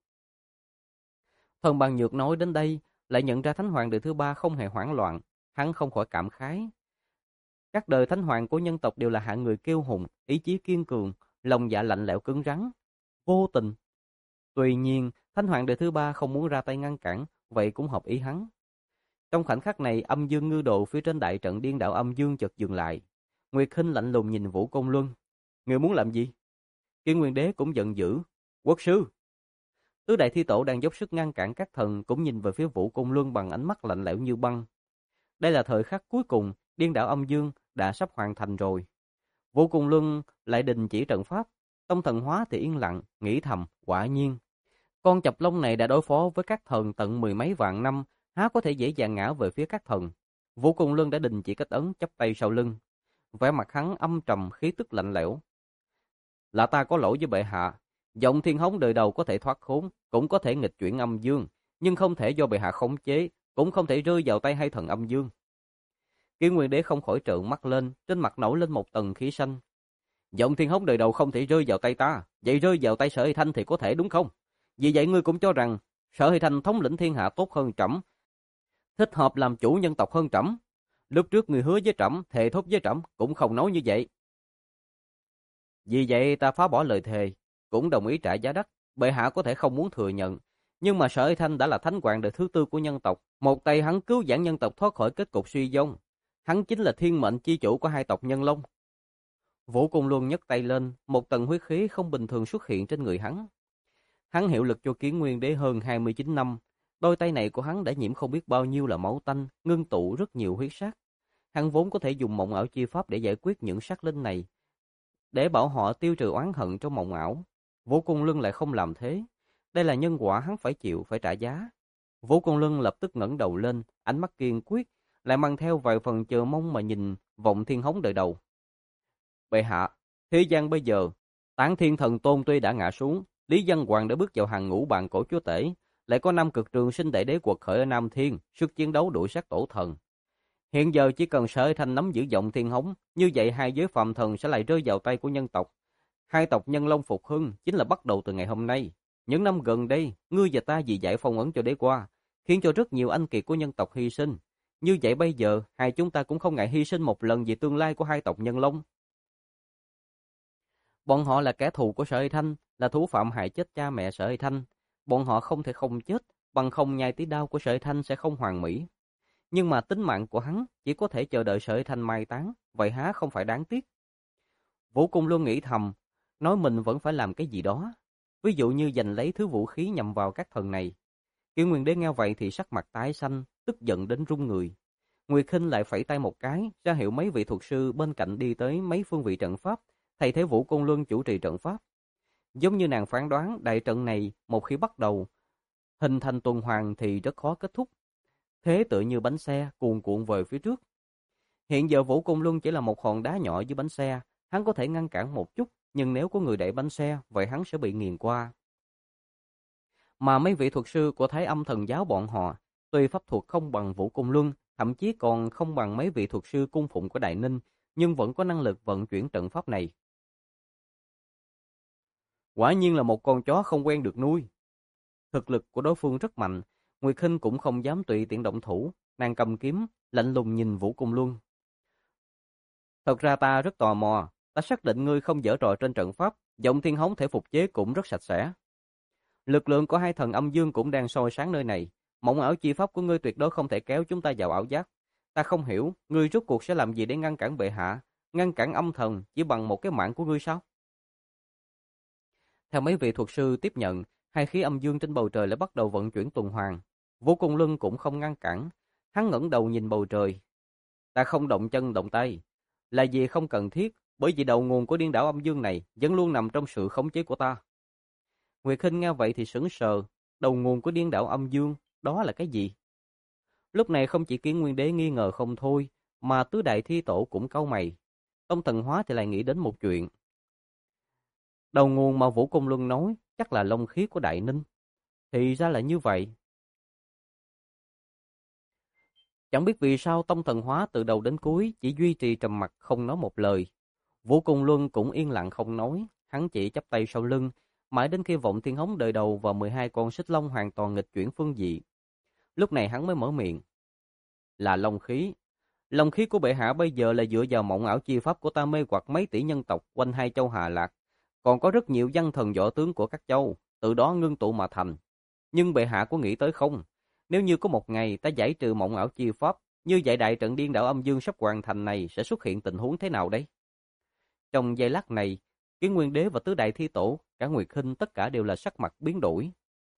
Thần Bằng Nhược nói đến đây, lại nhận ra Thánh Hoàng đời thứ ba không hề hoảng loạn, hắn không khỏi cảm khái. Các đời Thánh Hoàng của nhân tộc đều là hạng người kiêu hùng, ý chí kiên cường, lòng dạ lạnh lẽo cứng rắn, vô tình. Tuy nhiên, Thánh Hoàng đời thứ ba không muốn ra tay ngăn cản, vậy cũng hợp ý hắn. Trong khoảnh khắc này, âm dương ngư đồ phía trên đại trận điên đạo âm dương chợt dừng lại. Nguyệt Hinh lạnh lùng nhìn Vũ Côn Luân. Người muốn làm gì? Kiên Nguyên Đế cũng giận dữ. Quốc sư! Tứ đại thi tổ đang dốc sức ngăn cản các thần cũng nhìn về phía Vũ Côn Luân bằng ánh mắt lạnh lẽo như băng. Đây là thời khắc cuối cùng, điên đạo âm dương đã sắp hoàn thành rồi. Vũ Côn Luân lại đình chỉ trận pháp, Tông Thần Hóa thì yên lặng, nghĩ thầm, quả nhiên. Con chập lông này đã đối phó với các thần tận mười mấy vạn năm, há có thể dễ dàng ngã về phía các thần. Vũ Côn Luân đã đình chỉ kết ấn, chắp tay sau lưng. Vẻ mặt hắn âm trầm, khí tức lạnh lẽo. Là ta có lỗi với bệ hạ. Giọng Thiên Hống đời đầu có thể thoát khốn, cũng có thể nghịch chuyển âm dương, nhưng không thể do bệ hạ khống chế, cũng không thể rơi vào tay hai thần âm dương. Kiên Nguyên Đế không khỏi trợn mắt lên, trên mặt nổi lên một tầng khí xanh. Giọng Thiên Hống đời đầu không thể rơi vào tay ta, vậy rơi vào tay Sở Hy Thanh thì có thể đúng không? Vì vậy ngươi cũng cho rằng Sở Hy Thanh thống lĩnh thiên hạ tốt hơn trẫm, thích hợp làm chủ nhân tộc hơn trẫm. Lúc trước ngươi hứa với trẫm, thề thốt với trẫm cũng không nói như vậy. Vì vậy ta phá bỏ lời thề, cũng đồng ý trả giá đắt. Bệ hạ có thể không muốn thừa nhận, nhưng mà Sở Hy Thanh đã là thánh hoàng đời thứ tư của nhân tộc, một tay hắn cứu vãn nhân tộc thoát khỏi kết cục suy vong. Hắn chính là thiên mệnh chi chủ của hai tộc Nhân Long. Vũ Côn Luân nhấc tay lên, một tầng huyết khí không bình thường xuất hiện trên người hắn. Hắn hiệu lực cho Kiến Nguyên Đế hơn 29 năm, đôi tay này của hắn đã nhiễm không biết bao nhiêu là máu tanh, ngưng tụ rất nhiều huyết sát. Hắn vốn có thể dùng mộng ảo chi pháp để giải quyết những sát linh này, để bảo họ tiêu trừ oán hận trong mộng ảo. Vũ Côn Luân lại không làm thế. Đây là nhân quả hắn phải chịu, phải trả giá. Vũ Côn Luân lập tức ngẩng đầu lên, ánh mắt kiên quyết, lại mang theo vài phần chờ mong mà nhìn Vọng Thiên Hống đời đầu. Bệ hạ, thế gian bây giờ, Tán Thiên Thần Tôn tuy đã ngã xuống, Lý Văn Hoàng đã bước vào hàng ngũ bàn cổ chúa tể, lại có năm cực trường sinh đại đế quật khởi ở Nam Thiên, sức chiến đấu đuổi sát tổ thần. Hiện giờ chỉ cần Sở Hy Thanh nắm giữ Vọng Thiên Hống, như vậy hai giới phàm thần sẽ lại rơi vào tay của nhân tộc. Hai tộc Nhân Long phục hưng chính là bắt đầu từ ngày hôm nay. Những năm gần đây, ngươi và ta vì giải phong ấn cho đế qua, khiến cho rất nhiều anh kiệt của nhân tộc hy sinh. Như vậy bây giờ, hai chúng ta cũng không ngại hy sinh một lần vì tương lai của hai tộc Nhân Long. Bọn họ là kẻ thù của Sở Hy Thanh, là thủ phạm hại chết cha mẹ Sở Hy Thanh. Bọn họ không thể không chết, bằng không nhai tí đao của Sở Hy Thanh sẽ không hoàn mỹ. Nhưng mà tính mạng của hắn chỉ có thể chờ đợi Sở Hy Thanh mai táng, vậy há không phải đáng tiếc. Vũ Cung luôn nghĩ thầm, nói mình vẫn phải làm cái gì đó. Ví dụ như giành lấy thứ vũ khí nhằm vào các thần này. Kiều Nguyên Đế nghe vậy thì sắc mặt tái xanh, tức giận đến run người. Nguyệt Hinh lại phẩy tay một cái, ra hiệu mấy vị thuật sư bên cạnh đi tới mấy phương vị trận pháp, thay thế Vũ Côn Luân chủ trì trận pháp. Giống như nàng phán đoán, đại trận này một khi bắt đầu hình thành tuần hoàn thì rất khó kết thúc. Thế tựa như bánh xe cuồn cuộn về phía trước. Hiện giờ Vũ Côn Luân chỉ là một hòn đá nhỏ dưới bánh xe, hắn có thể ngăn cản một chút, nhưng nếu có người đẩy bánh xe, vậy hắn sẽ bị nghiền qua. Mà mấy vị thuật sư của Thái Âm Thần giáo bọn họ, tuy pháp thuật không bằng Vũ Côn Luân, thậm chí còn không bằng mấy vị thuật sư cung phụng của Đại Ninh, nhưng vẫn có năng lực vận chuyển trận pháp này. Quả nhiên là một con chó không quen được nuôi. Thực lực của đối phương rất mạnh, Nguyệt Hinh cũng không dám tùy tiện động thủ, nàng cầm kiếm, lạnh lùng nhìn Vũ Cung Luân. Thật ra ta rất tò mò, ta xác định ngươi không dở trò trên trận pháp, giọng thiên hống thể phục chế cũng rất sạch sẽ. Lực lượng của hai thần âm dương cũng đang soi sáng nơi này, mộng ảo chi pháp của ngươi tuyệt đối không thể kéo chúng ta vào ảo giác. Ta không hiểu, ngươi rốt cuộc sẽ làm gì để ngăn cản bệ hạ, ngăn cản âm thần chỉ bằng một cái mạng của ngươi sao? Theo mấy vị thuật sư tiếp nhận, hai khí âm dương trên bầu trời lại bắt đầu vận chuyển tuần hoàn. Vũ Cung Luân cũng không ngăn cản, hắn ngẩng đầu nhìn bầu trời. Ta không động chân động tay, là vì không cần thiết, bởi vì đầu nguồn của điên đảo âm dương này vẫn luôn nằm trong sự khống chế của ta. Nguyệt Hinh nghe vậy thì sững sờ, đầu nguồn của điên đảo âm dương, đó là cái gì? Lúc này không chỉ Kiến Nguyên Đế nghi ngờ không thôi, mà tứ đại thi tổ cũng cau mày. Tông Thần Hóa thì lại nghĩ đến một chuyện. Đầu nguồn mà Vũ Cung Luân nói chắc là long khí của Đại Ninh. Thì ra là như vậy. Chẳng biết vì sao Tông Thần Hóa từ đầu đến cuối chỉ duy trì trầm mặc không nói một lời. Vũ Cung Luân cũng yên lặng không nói, hắn chỉ chắp tay sau lưng, mãi đến khi Vọng Thiên Hống đời đầu và 12 con xích long hoàn toàn nghịch chuyển phương vị. Lúc này hắn mới mở miệng. Là long khí. Long khí của bệ hạ bây giờ là dựa vào mộng ảo chi pháp của ta mê hoặc mấy tỷ nhân tộc quanh hai châu Hà Lạc. Còn có rất nhiều văn thần võ tướng của các châu, từ đó ngưng tụ mà thành. Nhưng bệ hạ có nghĩ tới không? Nếu như có một ngày ta giải trừ mộng ảo chi pháp, như vậy đại trận điên đảo âm dương sắp hoàn thành này sẽ xuất hiện tình huống thế nào đấy? Trong giây lát này, Kiến Nguyên Đế và tứ đại thi tổ, cả Nguyệt Hinh tất cả đều là sắc mặt biến đổi.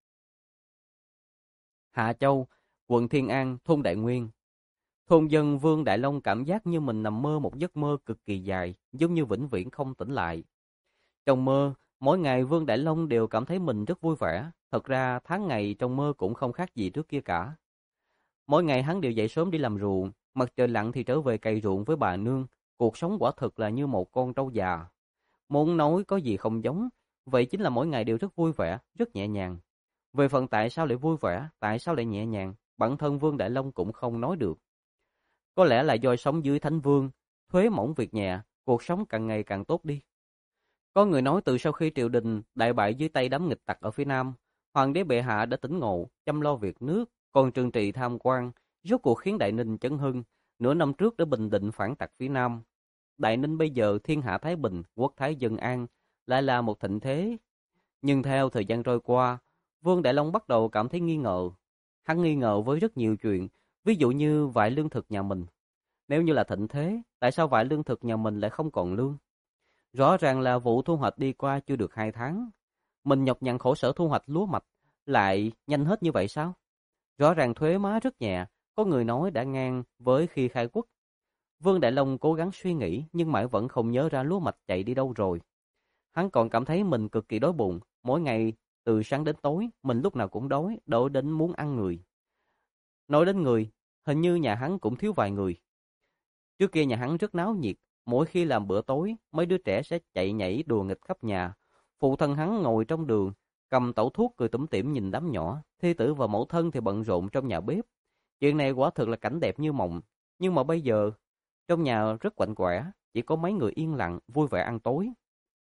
Hạ Châu, quận Thiên An, thôn Đại Nguyên. Thôn dân Vương Đại Long cảm giác như mình nằm mơ một giấc mơ cực kỳ dài, giống như vĩnh viễn không tỉnh lại. Trong mơ, mỗi ngày Vương Đại Long đều cảm thấy mình rất vui vẻ. Thật ra tháng ngày trong mơ cũng không khác gì trước kia cả. Mỗi ngày hắn đều dậy sớm đi làm ruộng, mặt trời lặn thì trở về cày ruộng với bà nương. Cuộc sống quả thực là như một con trâu già. Muốn nói có gì không giống, vậy chính là mỗi ngày đều rất vui vẻ, rất nhẹ nhàng. Về phần tại sao lại vui vẻ, tại sao lại nhẹ nhàng, bản thân Vương Đại Long cũng không nói được. Có lẽ là do sống dưới Thánh Vương, thuế mỏng việc nhẹ, cuộc sống càng ngày càng tốt đi. Có người nói từ sau khi triều đình đại bại dưới tay đám nghịch tặc ở phía Nam, Hoàng đế bệ hạ đã tỉnh ngộ, chăm lo việc nước, còn trừng trị tham quan, rốt cuộc khiến Đại Ninh chấn hưng, nửa năm trước đã bình định phản tặc phía Nam. Đại Ninh bây giờ thiên hạ thái bình, quốc thái dân an, lại là một thịnh thế. Nhưng theo thời gian trôi qua, Vương Đại Long bắt đầu cảm thấy nghi ngờ. Hắn nghi ngờ với rất nhiều chuyện, ví dụ như vải lương thực nhà mình. Nếu như là thịnh thế, tại sao vải lương thực nhà mình lại không còn lương? Rõ ràng là vụ thu hoạch đi qua chưa được 2 tháng. Mình nhọc nhằn khổ sở thu hoạch lúa mạch, lại nhanh hết như vậy sao? Rõ ràng thuế má rất nhẹ, có người nói đã ngang với khi khai quốc. Vương Đại Long cố gắng suy nghĩ nhưng mãi vẫn không nhớ ra lúa mạch chạy đi đâu rồi. Hắn còn cảm thấy mình cực kỳ đói bụng, mỗi ngày từ sáng đến tối, mình lúc nào cũng đói, đói đến muốn ăn người. Nói đến người, hình như nhà hắn cũng thiếu vài người. Trước kia nhà hắn rất náo nhiệt, mỗi khi làm bữa tối, mấy đứa trẻ sẽ chạy nhảy đùa nghịch khắp nhà. Phụ thân hắn ngồi trong đường, cầm tẩu thuốc cười tủm tỉm nhìn đám nhỏ, thê tử và mẫu thân thì bận rộn trong nhà bếp. Chuyện này quả thực là cảnh đẹp như mộng, nhưng mà bây giờ, trong nhà rất quạnh quẻ, chỉ có mấy người yên lặng, vui vẻ ăn tối.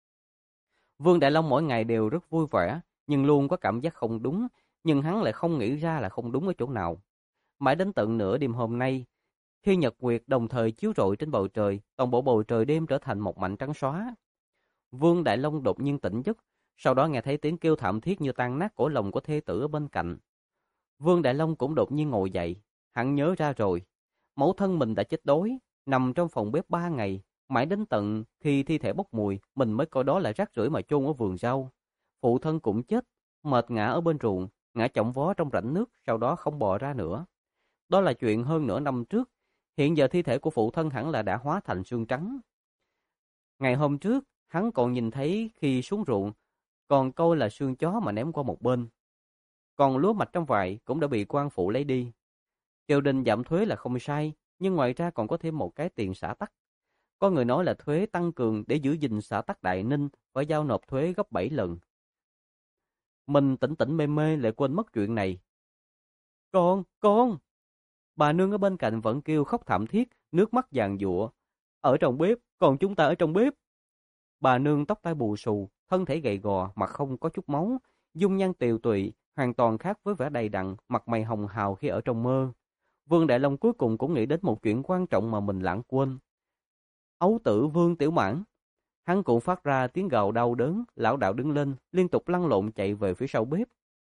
Vương Đại Long mỗi ngày đều rất vui vẻ, nhưng luôn có cảm giác không đúng, nhưng hắn lại không nghĩ ra là không đúng ở chỗ nào. Mãi đến tận nửa đêm hôm nay, khi nhật nguyệt đồng thời chiếu rọi trên bầu trời, toàn bộ bầu trời đêm trở thành một mảnh trắng xóa. Vương Đại Long đột nhiên tỉnh giấc, sau đó nghe thấy tiếng kêu thảm thiết như tan nát cổ lòng của thê tử ở bên cạnh. Vương Đại Long cũng đột nhiên ngồi dậy, hắn nhớ ra rồi, mẫu thân mình đã chết đói, nằm trong phòng bếp 3 ngày, mãi đến tận khi thi thể bốc mùi, mình mới coi đó là rác rưởi mà chôn ở vườn rau. Phụ thân cũng chết, mệt ngã ở bên ruộng, ngã chỏng vó trong rãnh nước, sau đó không bò ra nữa. Đó là chuyện hơn nửa năm trước, hiện giờ thi thể của phụ thân hẳn là đã hóa thành xương trắng. Ngày hôm trước, hắn còn nhìn thấy khi xuống ruộng, còn coi là xương chó mà ném qua một bên. Còn lúa mạch trong vại cũng đã bị quan phủ lấy đi. Triều đình giảm thuế là không sai, nhưng ngoài ra còn có thêm một cái tiền xã tắc. Có người nói là thuế tăng cường để giữ gìn xã tắc Đại Ninh phải giao nộp thuế gấp 7 lần. Mình tỉnh tỉnh mê mê lại quên mất chuyện này. Con! Bà nương ở bên cạnh vẫn kêu khóc thảm thiết, nước mắt giàn giụa. Ở trong bếp, còn chúng ta ở trong bếp. Bà nương tóc tai bù xù, thân thể gầy gò, mặt không có chút máu, dung nhan tiều tụy, hoàn toàn khác với vẻ đầy đặn, mặt mày hồng hào khi ở trong mơ. Vương Đại Long cuối cùng cũng nghĩ đến một chuyện quan trọng mà mình lãng quên. Ấu tử Vương Tiểu Mãn. Hắn cũng phát ra tiếng gào đau đớn, lão đạo đứng lên, liên tục lăn lộn chạy về phía sau bếp.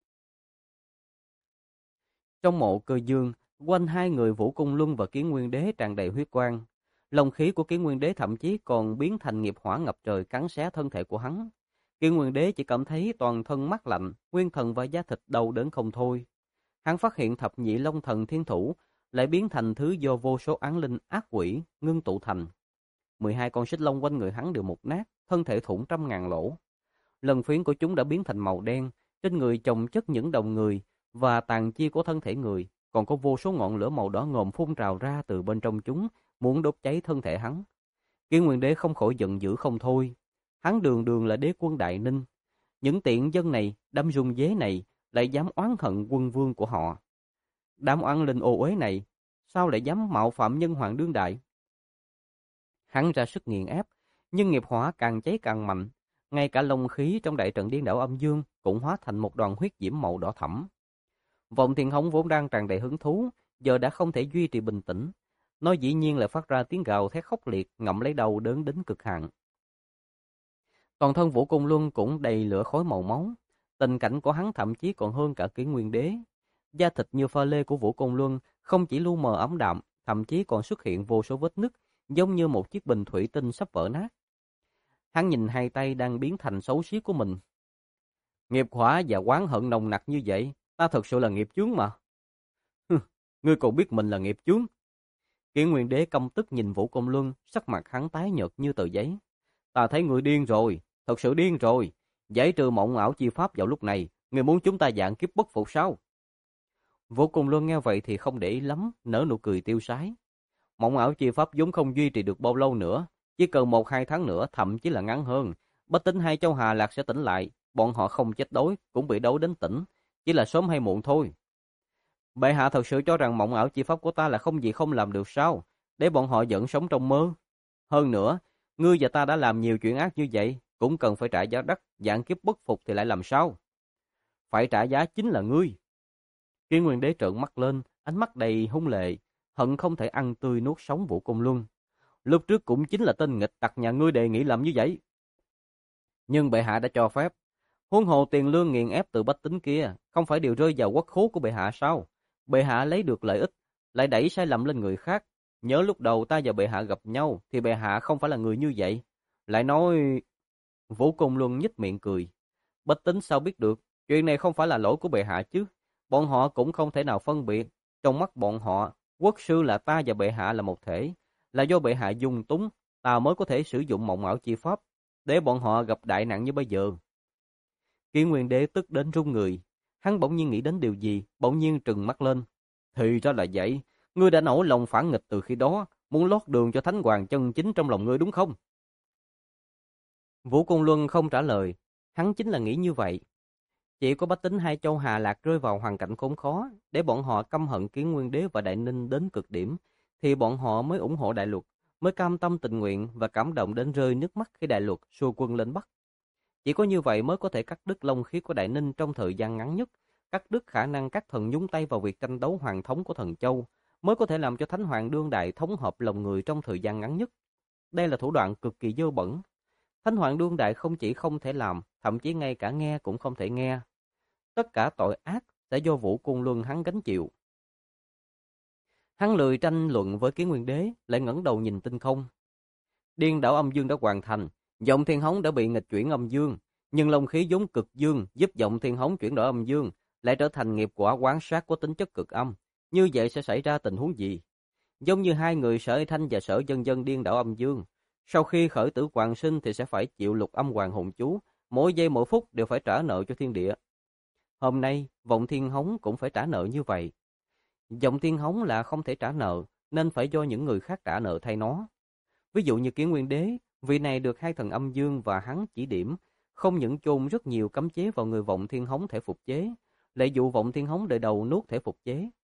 Trong mộ Cơ Dương, quanh hai người Vũ Cung Luân và Kiến Nguyên Đế tràn đầy huyết quang. Long khí của Kiến Nguyên Đế thậm chí còn biến thành nghiệp hỏa ngập trời cắn xé thân thể của hắn. Kiến Nguyên Đế chỉ cảm thấy toàn thân mát lạnh, nguyên thần và da thịt đau đớn không thôi. Hắn phát hiện thập nhị Long Thần Thiên Thủ lại biến thành thứ do vô số án linh ác quỷ ngưng tụ thành. 12 con xích long quanh người hắn đều mục nát, thân thể thủng trăm ngàn lỗ. Lần phiến của chúng đã biến thành màu đen, trên người chồng chất những đồng người và tàn chi của thân thể người, còn có vô số ngọn lửa màu đỏ ngòm phun trào ra từ bên trong chúng, muốn đốt cháy thân thể hắn. Kiến Nguyên Đế không khỏi giận dữ không thôi. Hắn đường đường là đế quân Đại Ninh, những tiện dân này, đám run dế này lại dám oán hận quân vương của họ. Đám oán linh ô uế này, sao lại dám mạo phạm nhân hoàng đương đại? Hắn ra sức nghiền ép, nhưng nghiệp hỏa càng cháy càng mạnh, ngay cả long khí trong đại trận điên đảo âm dương cũng hóa thành một đoàn huyết diễm màu đỏ thẫm. Vọng Thiên Hống vốn đang tràn đầy hứng thú, giờ đã không thể duy trì bình tĩnh, nó dĩ nhiên lại phát ra tiếng gào thét khốc liệt, ngậm lấy đầu đớn đến cực hạn. Toàn thân Vũ Cung Luân cũng đầy lửa khói màu máu, tình cảnh của hắn thậm chí còn hơn cả Kiến Nguyên Đế. Da thịt như pha lê của Vũ Cung Luân không chỉ lu mờ ấm đạm, thậm chí còn xuất hiện vô số vết nứt, giống như một chiếc bình thủy tinh sắp vỡ nát. Hắn nhìn hai tay đang biến thành xấu xí của mình. Nghiệp hỏa và oán hận nồng nặc như vậy, ta thật sự là nghiệp chướng mà. Ngươi còn biết mình là nghiệp chướng. Kiến Nguyên Đế căm tức nhìn Vũ Công Luân, sắc mặt hắn tái nhợt như tờ giấy. Ta thấy ngươi điên rồi, thật sự điên rồi. Giải trừ mộng ảo chi pháp vào lúc này, ngươi muốn chúng ta dạng kiếp bất phục sao? Vũ Công Luân nghe vậy thì không để ý lắm, nở nụ cười tiêu sái. Mộng ảo chi pháp vốn không duy trì được bao lâu nữa, chỉ cần 1-2 tháng nữa, thậm chí là ngắn hơn. Bách Tính hai châu Hà Lạc sẽ tỉnh lại, bọn họ không chết đói, cũng bị đấu đến tỉnh, chỉ là sớm hay muộn thôi. Bệ hạ thật sự cho rằng mộng ảo chi pháp của ta là không gì không làm được sao, để bọn họ vẫn sống trong mơ. Hơn nữa, ngươi và ta đã làm nhiều chuyện ác như vậy, cũng cần phải trả giá đắt, dạng kiếp bất phục thì lại làm sao? Phải trả giá chính là ngươi. Kiến Nguyên Đế trợn mắt lên, ánh mắt đầy hung lệ, hận không thể ăn tươi nuốt sống Vũ Công Luân. Lúc trước cũng chính là tên nghịch tặc nhà ngươi đề nghị làm như vậy. Nhưng bệ hạ đã cho phép. Huống hồ tiền lương nghiền ép từ bách tính kia, không phải đều rơi vào quốc khố của bệ hạ sao? Bệ hạ lấy được lợi ích, lại đẩy sai lầm lên người khác. Nhớ lúc đầu ta và bệ hạ gặp nhau, thì bệ hạ không phải là người như vậy. Lại nói... Vũ Công Luân nhếch miệng cười. Bách tính sao biết được, chuyện này không phải là lỗi của bệ hạ chứ. Bọn họ cũng không thể nào phân biệt. Trong mắt bọn họ, quốc sư là ta và bệ hạ là một thể. Là do bệ hạ dung túng, ta mới có thể sử dụng mộng ảo chi pháp, để bọn họ gặp đại nạn như bây giờ. Kiến Nguyên Đế tức đến run người. Hắn bỗng nhiên nghĩ đến điều gì, bỗng nhiên trừng mắt lên. Thì ra là vậy, ngươi đã nổi lòng phản nghịch từ khi đó, muốn lót đường cho Thánh Hoàng chân chính trong lòng ngươi đúng không? Vũ Công Luân không trả lời, hắn chính là nghĩ như vậy. Chỉ có bách tính hai châu Hà Lạc rơi vào hoàn cảnh khốn khó, để bọn họ căm hận Kiến Nguyên Đế và Đại Ninh đến cực điểm, thì bọn họ mới ủng hộ Đại Luật, mới cam tâm tình nguyện và cảm động đến rơi nước mắt khi Đại Luật xua quân lên Bắc. Chỉ có như vậy mới có thể cắt đứt long khí của Đại Ninh trong thời gian ngắn nhất, cắt đứt khả năng các thần nhúng tay vào việc tranh đấu hoàng thống của thần châu, mới có thể làm cho Thánh Hoàng đương đại thống hợp lòng người trong thời gian ngắn nhất. Đây là thủ đoạn cực kỳ dơ bẩn. Thánh Hoàng đương đại không chỉ không thể làm, thậm chí ngay cả nghe cũng không thể nghe. Tất cả tội ác sẽ do Vũ Cung Luân hắn gánh chịu. Hắn lười tranh luận với Kiến Nguyên Đế, lại ngẩng đầu nhìn tinh không. Điên đảo âm dương đã hoàn thành, Vọng Thiên Hống đã bị nghịch chuyển âm dương, nhưng long khí vốn cực dương giúp Vọng Thiên Hống chuyển đổi âm dương, lại trở thành nghiệp quả quán sát có tính chất cực âm. Như vậy sẽ xảy ra tình huống gì? Giống như hai người Sở Thanh và Sở Dân Dân điên đảo âm dương, sau khi khởi tử hoàn sinh thì sẽ phải chịu lục âm hoàng hồn chú, mỗi giây mỗi phút đều phải trả nợ cho thiên địa. Hôm nay, Vọng Thiên Hống cũng phải trả nợ như vậy. Vọng Thiên Hống là không thể trả nợ, nên phải do những người khác trả nợ thay nó. Ví dụ như Kiến Nguyên Đế, vị này được hai thần âm dương và hắn chỉ điểm, không những chôn rất nhiều cấm chế vào người Vọng Thiên Hống thể phục chế, lại dụ Vọng Thiên Hống đời đầu nuốt thể phục chế,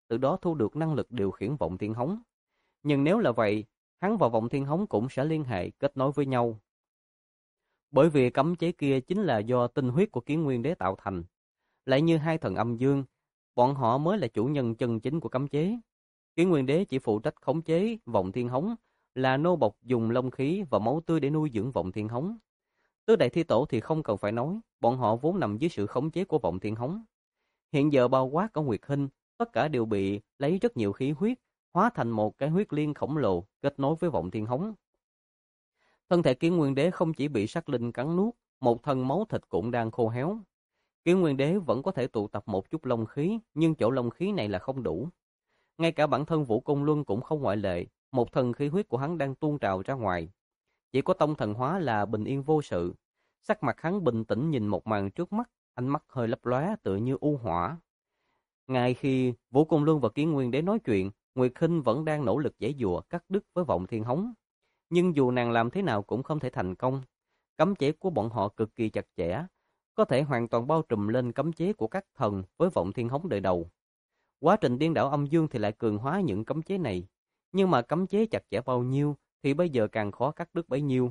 từ đó thu được năng lực điều khiển vọng thiên hống. Nhưng nếu là vậy, hắn và vọng thiên hống cũng sẽ liên hệ kết nối với nhau. Bởi vì cấm chế kia chính là do tinh huyết của Kiến Nguyên Đế tạo thành. Lại như hai thần âm dương, bọn họ mới là chủ nhân chân chính của cấm chế. Kiến Nguyên Đế chỉ phụ trách khống chế vọng thiên hống, là nô bộc dùng long khí và máu tươi để nuôi dưỡng vọng thiên hống. Tứ đại thi tổ thì không cần phải nói, bọn họ vốn nằm dưới sự khống chế của vọng thiên hống. Hiện giờ bao quát ở Nguyệt Hinh, tất cả đều bị lấy rất nhiều khí huyết, hóa thành một cái huyết liên khổng lồ kết nối với vọng thiên hống. Thân thể Kiến Nguyên Đế không chỉ bị sát linh cắn nuốt, một thân máu thịt cũng đang khô héo. Kiến Nguyên Đế vẫn có thể tụ tập một chút long khí, nhưng chỗ long khí này là không đủ. Ngay cả bản thân Vũ Công Luân cũng không ngoại lệ, một thần khí huyết của hắn đang tuôn trào ra ngoài. Chỉ có Tông Thần Hóa là bình yên vô sự. Sắc mặt hắn bình tĩnh nhìn một màn trước mắt, ánh mắt hơi lấp lóe tựa như u hỏa. Ngay khi Vũ Công Luân và Kiến Nguyên Đế nói chuyện, Nguyệt Hinh vẫn đang nỗ lực giãy giụa cắt đứt với vọng thiên hống. Nhưng dù nàng làm thế nào cũng không thể thành công. Cấm chế của bọn họ cực kỳ chặt chẽ, có thể hoàn toàn bao trùm lên cấm chế của các thần với vọng thiên hống đời đầu. Quá trình điên đảo âm dương thì lại cường hóa những cấm chế này. Nhưng mà cấm chế chặt chẽ bao nhiêu thì bây giờ càng khó cắt đứt bấy nhiêu.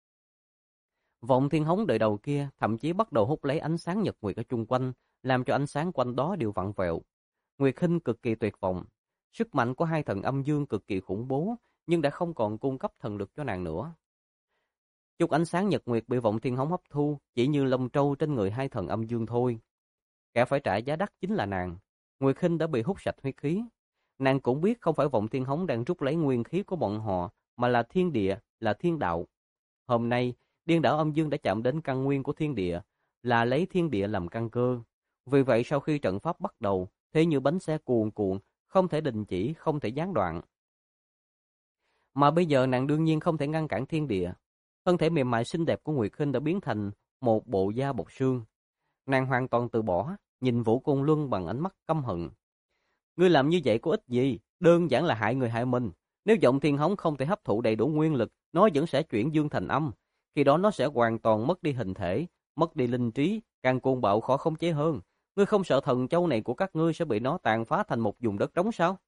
Vọng thiên hống đời đầu kia thậm chí bắt đầu hút lấy ánh sáng nhật nguyệt ở chung quanh, làm cho ánh sáng quanh đó đều vặn vẹo. Nguyệt Hinh cực kỳ tuyệt vọng. Sức mạnh của hai thần âm dương cực kỳ khủng bố, nhưng đã không còn cung cấp thần lực cho nàng nữa. Chút ánh sáng nhật nguyệt bị vọng thiên hống hấp thu, chỉ như lông trâu trên người hai thần âm dương thôi. Kẻ phải trả giá đắt chính là nàng. Nguyệt Hinh đã bị hút sạch huyết khí. Nàng cũng biết không phải vọng thiên hống đang rút lấy nguyên khí của bọn họ, mà là thiên địa, là thiên đạo. Hôm nay, điên đảo âm dương đã chạm đến căn nguyên của thiên địa, là lấy thiên địa làm căn cơ. Vì vậy sau khi trận pháp bắt đầu, thế như bánh xe cuồn cuộn, không thể đình chỉ, không thể gián đoạn. Mà bây giờ nàng đương nhiên không thể ngăn cản thiên địa. Thân thể mềm mại xinh đẹp của Nguyệt Hinh đã biến thành một bộ da bọc xương. Nàng hoàn toàn từ bỏ, nhìn Vũ Côn Luân bằng ánh mắt căm hận. Ngươi làm như vậy có ích gì? Đơn giản là hại người hại mình. Nếu vọng thiên hống không thể hấp thụ đầy đủ nguyên lực, nó vẫn sẽ chuyển dương thành âm. Khi đó nó sẽ hoàn toàn mất đi hình thể, mất đi linh trí, càng cuồng bạo khó khống chế hơn. Ngươi không sợ thần châu này của các ngươi sẽ bị nó tàn phá thành một vùng đất trống sao?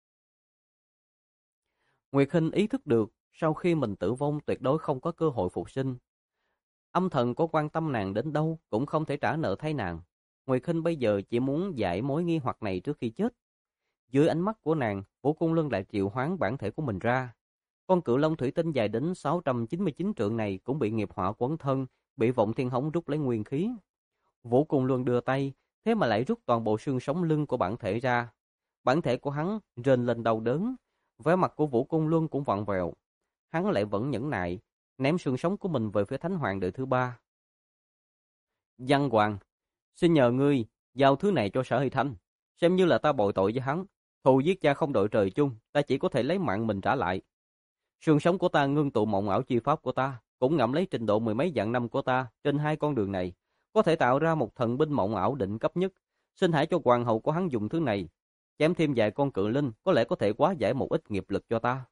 Nguyệt Hinh ý thức được, sau khi mình tử vong tuyệt đối không có cơ hội phục sinh. Âm thần có quan tâm nàng đến đâu cũng không thể trả nợ thay nàng. Nguyệt Hinh bây giờ chỉ muốn giải mối nghi hoặc này trước khi chết. Dưới ánh mắt của nàng, Vũ Cung Luân lại triệu hoán bản thể của mình ra. Con cự long thủy tinh dài đến 699 trượng này cũng bị nghiệp hỏa quấn thân, bị vọng thiên hống rút lấy nguyên khí. Vũ Cung Luân đưa tay, thế mà lại rút toàn bộ xương sống lưng của bản thể ra. Bản thể của hắn rên lên đau đớn, vẻ mặt của Vũ Cung Luân cũng vặn vẹo. Hắn lại vẫn nhẫn nại, ném xương sống của mình về phía Thánh Hoàng đời thứ ba. Văn Hoàng, xin nhờ ngươi giao thứ này cho Sở Hy Thanh, xem như là ta bồi tội với hắn. Thù giết cha không đội trời chung, ta chỉ có thể lấy mạng mình trả lại. Xương sống của ta ngưng tụ mộng ảo chi pháp của ta, cũng ngậm lấy trình độ mười mấy vạn năm của ta trên hai con đường này, có thể tạo ra một thần binh mộng ảo đỉnh cấp nhất. Xin hãy cho hoàng hậu của hắn dùng thứ này, chém thêm vài con cự linh, có lẽ có thể hóa giải một ít nghiệp lực cho ta.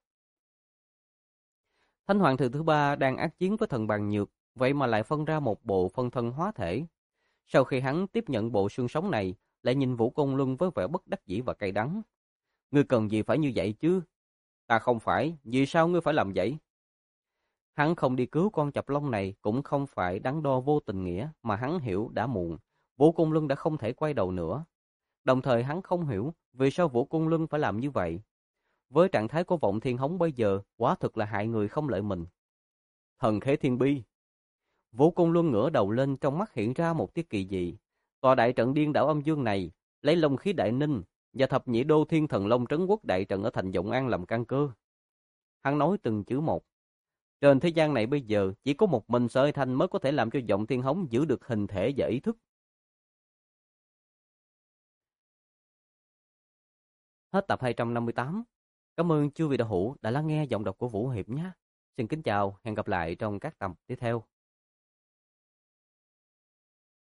Thánh Hoàng thứ ba đang ác chiến với thần bàn nhược, vậy mà lại phân ra một bộ phân thân hóa thể. Sau khi hắn tiếp nhận bộ xương sống này, lại nhìn Vũ Công Luân với vẻ bất đắc dĩ và cay đắng. Ngươi cần gì phải như vậy chứ? Ta không phải, vì sao ngươi phải làm vậy? Hắn không đi cứu con chập long này cũng không phải đắn đo vô tình nghĩa, mà hắn hiểu đã muộn. Vũ Cung Luân đã không thể quay đầu nữa. Đồng thời hắn không hiểu vì sao Vũ Cung Luân phải làm như vậy. Với trạng thái của vọng thiên hống bây giờ, quả thực là hại người không lợi mình. Thần khế thiên bi. Vũ Cung Luân ngửa đầu lên, trong mắt hiện ra một tia kỳ dị. Tòa đại trận điên đảo âm dương này, lấy long khí đại ninh và thập nhị đô thiên thần long trấn quốc đại trận ở thành Vọng An làm căn cơ. Hắn nói từng chữ một. Trên thế gian này bây giờ, chỉ có một mình Sở Hy Thanh mới có thể làm cho vọng thiên hống giữ được hình thể và ý thức. Hết tập 258. Cảm ơn chư vị đạo hữu đã lắng nghe giọng đọc của Vũ Hiệp nhé. Xin kính chào, hẹn gặp lại trong các tập tiếp theo.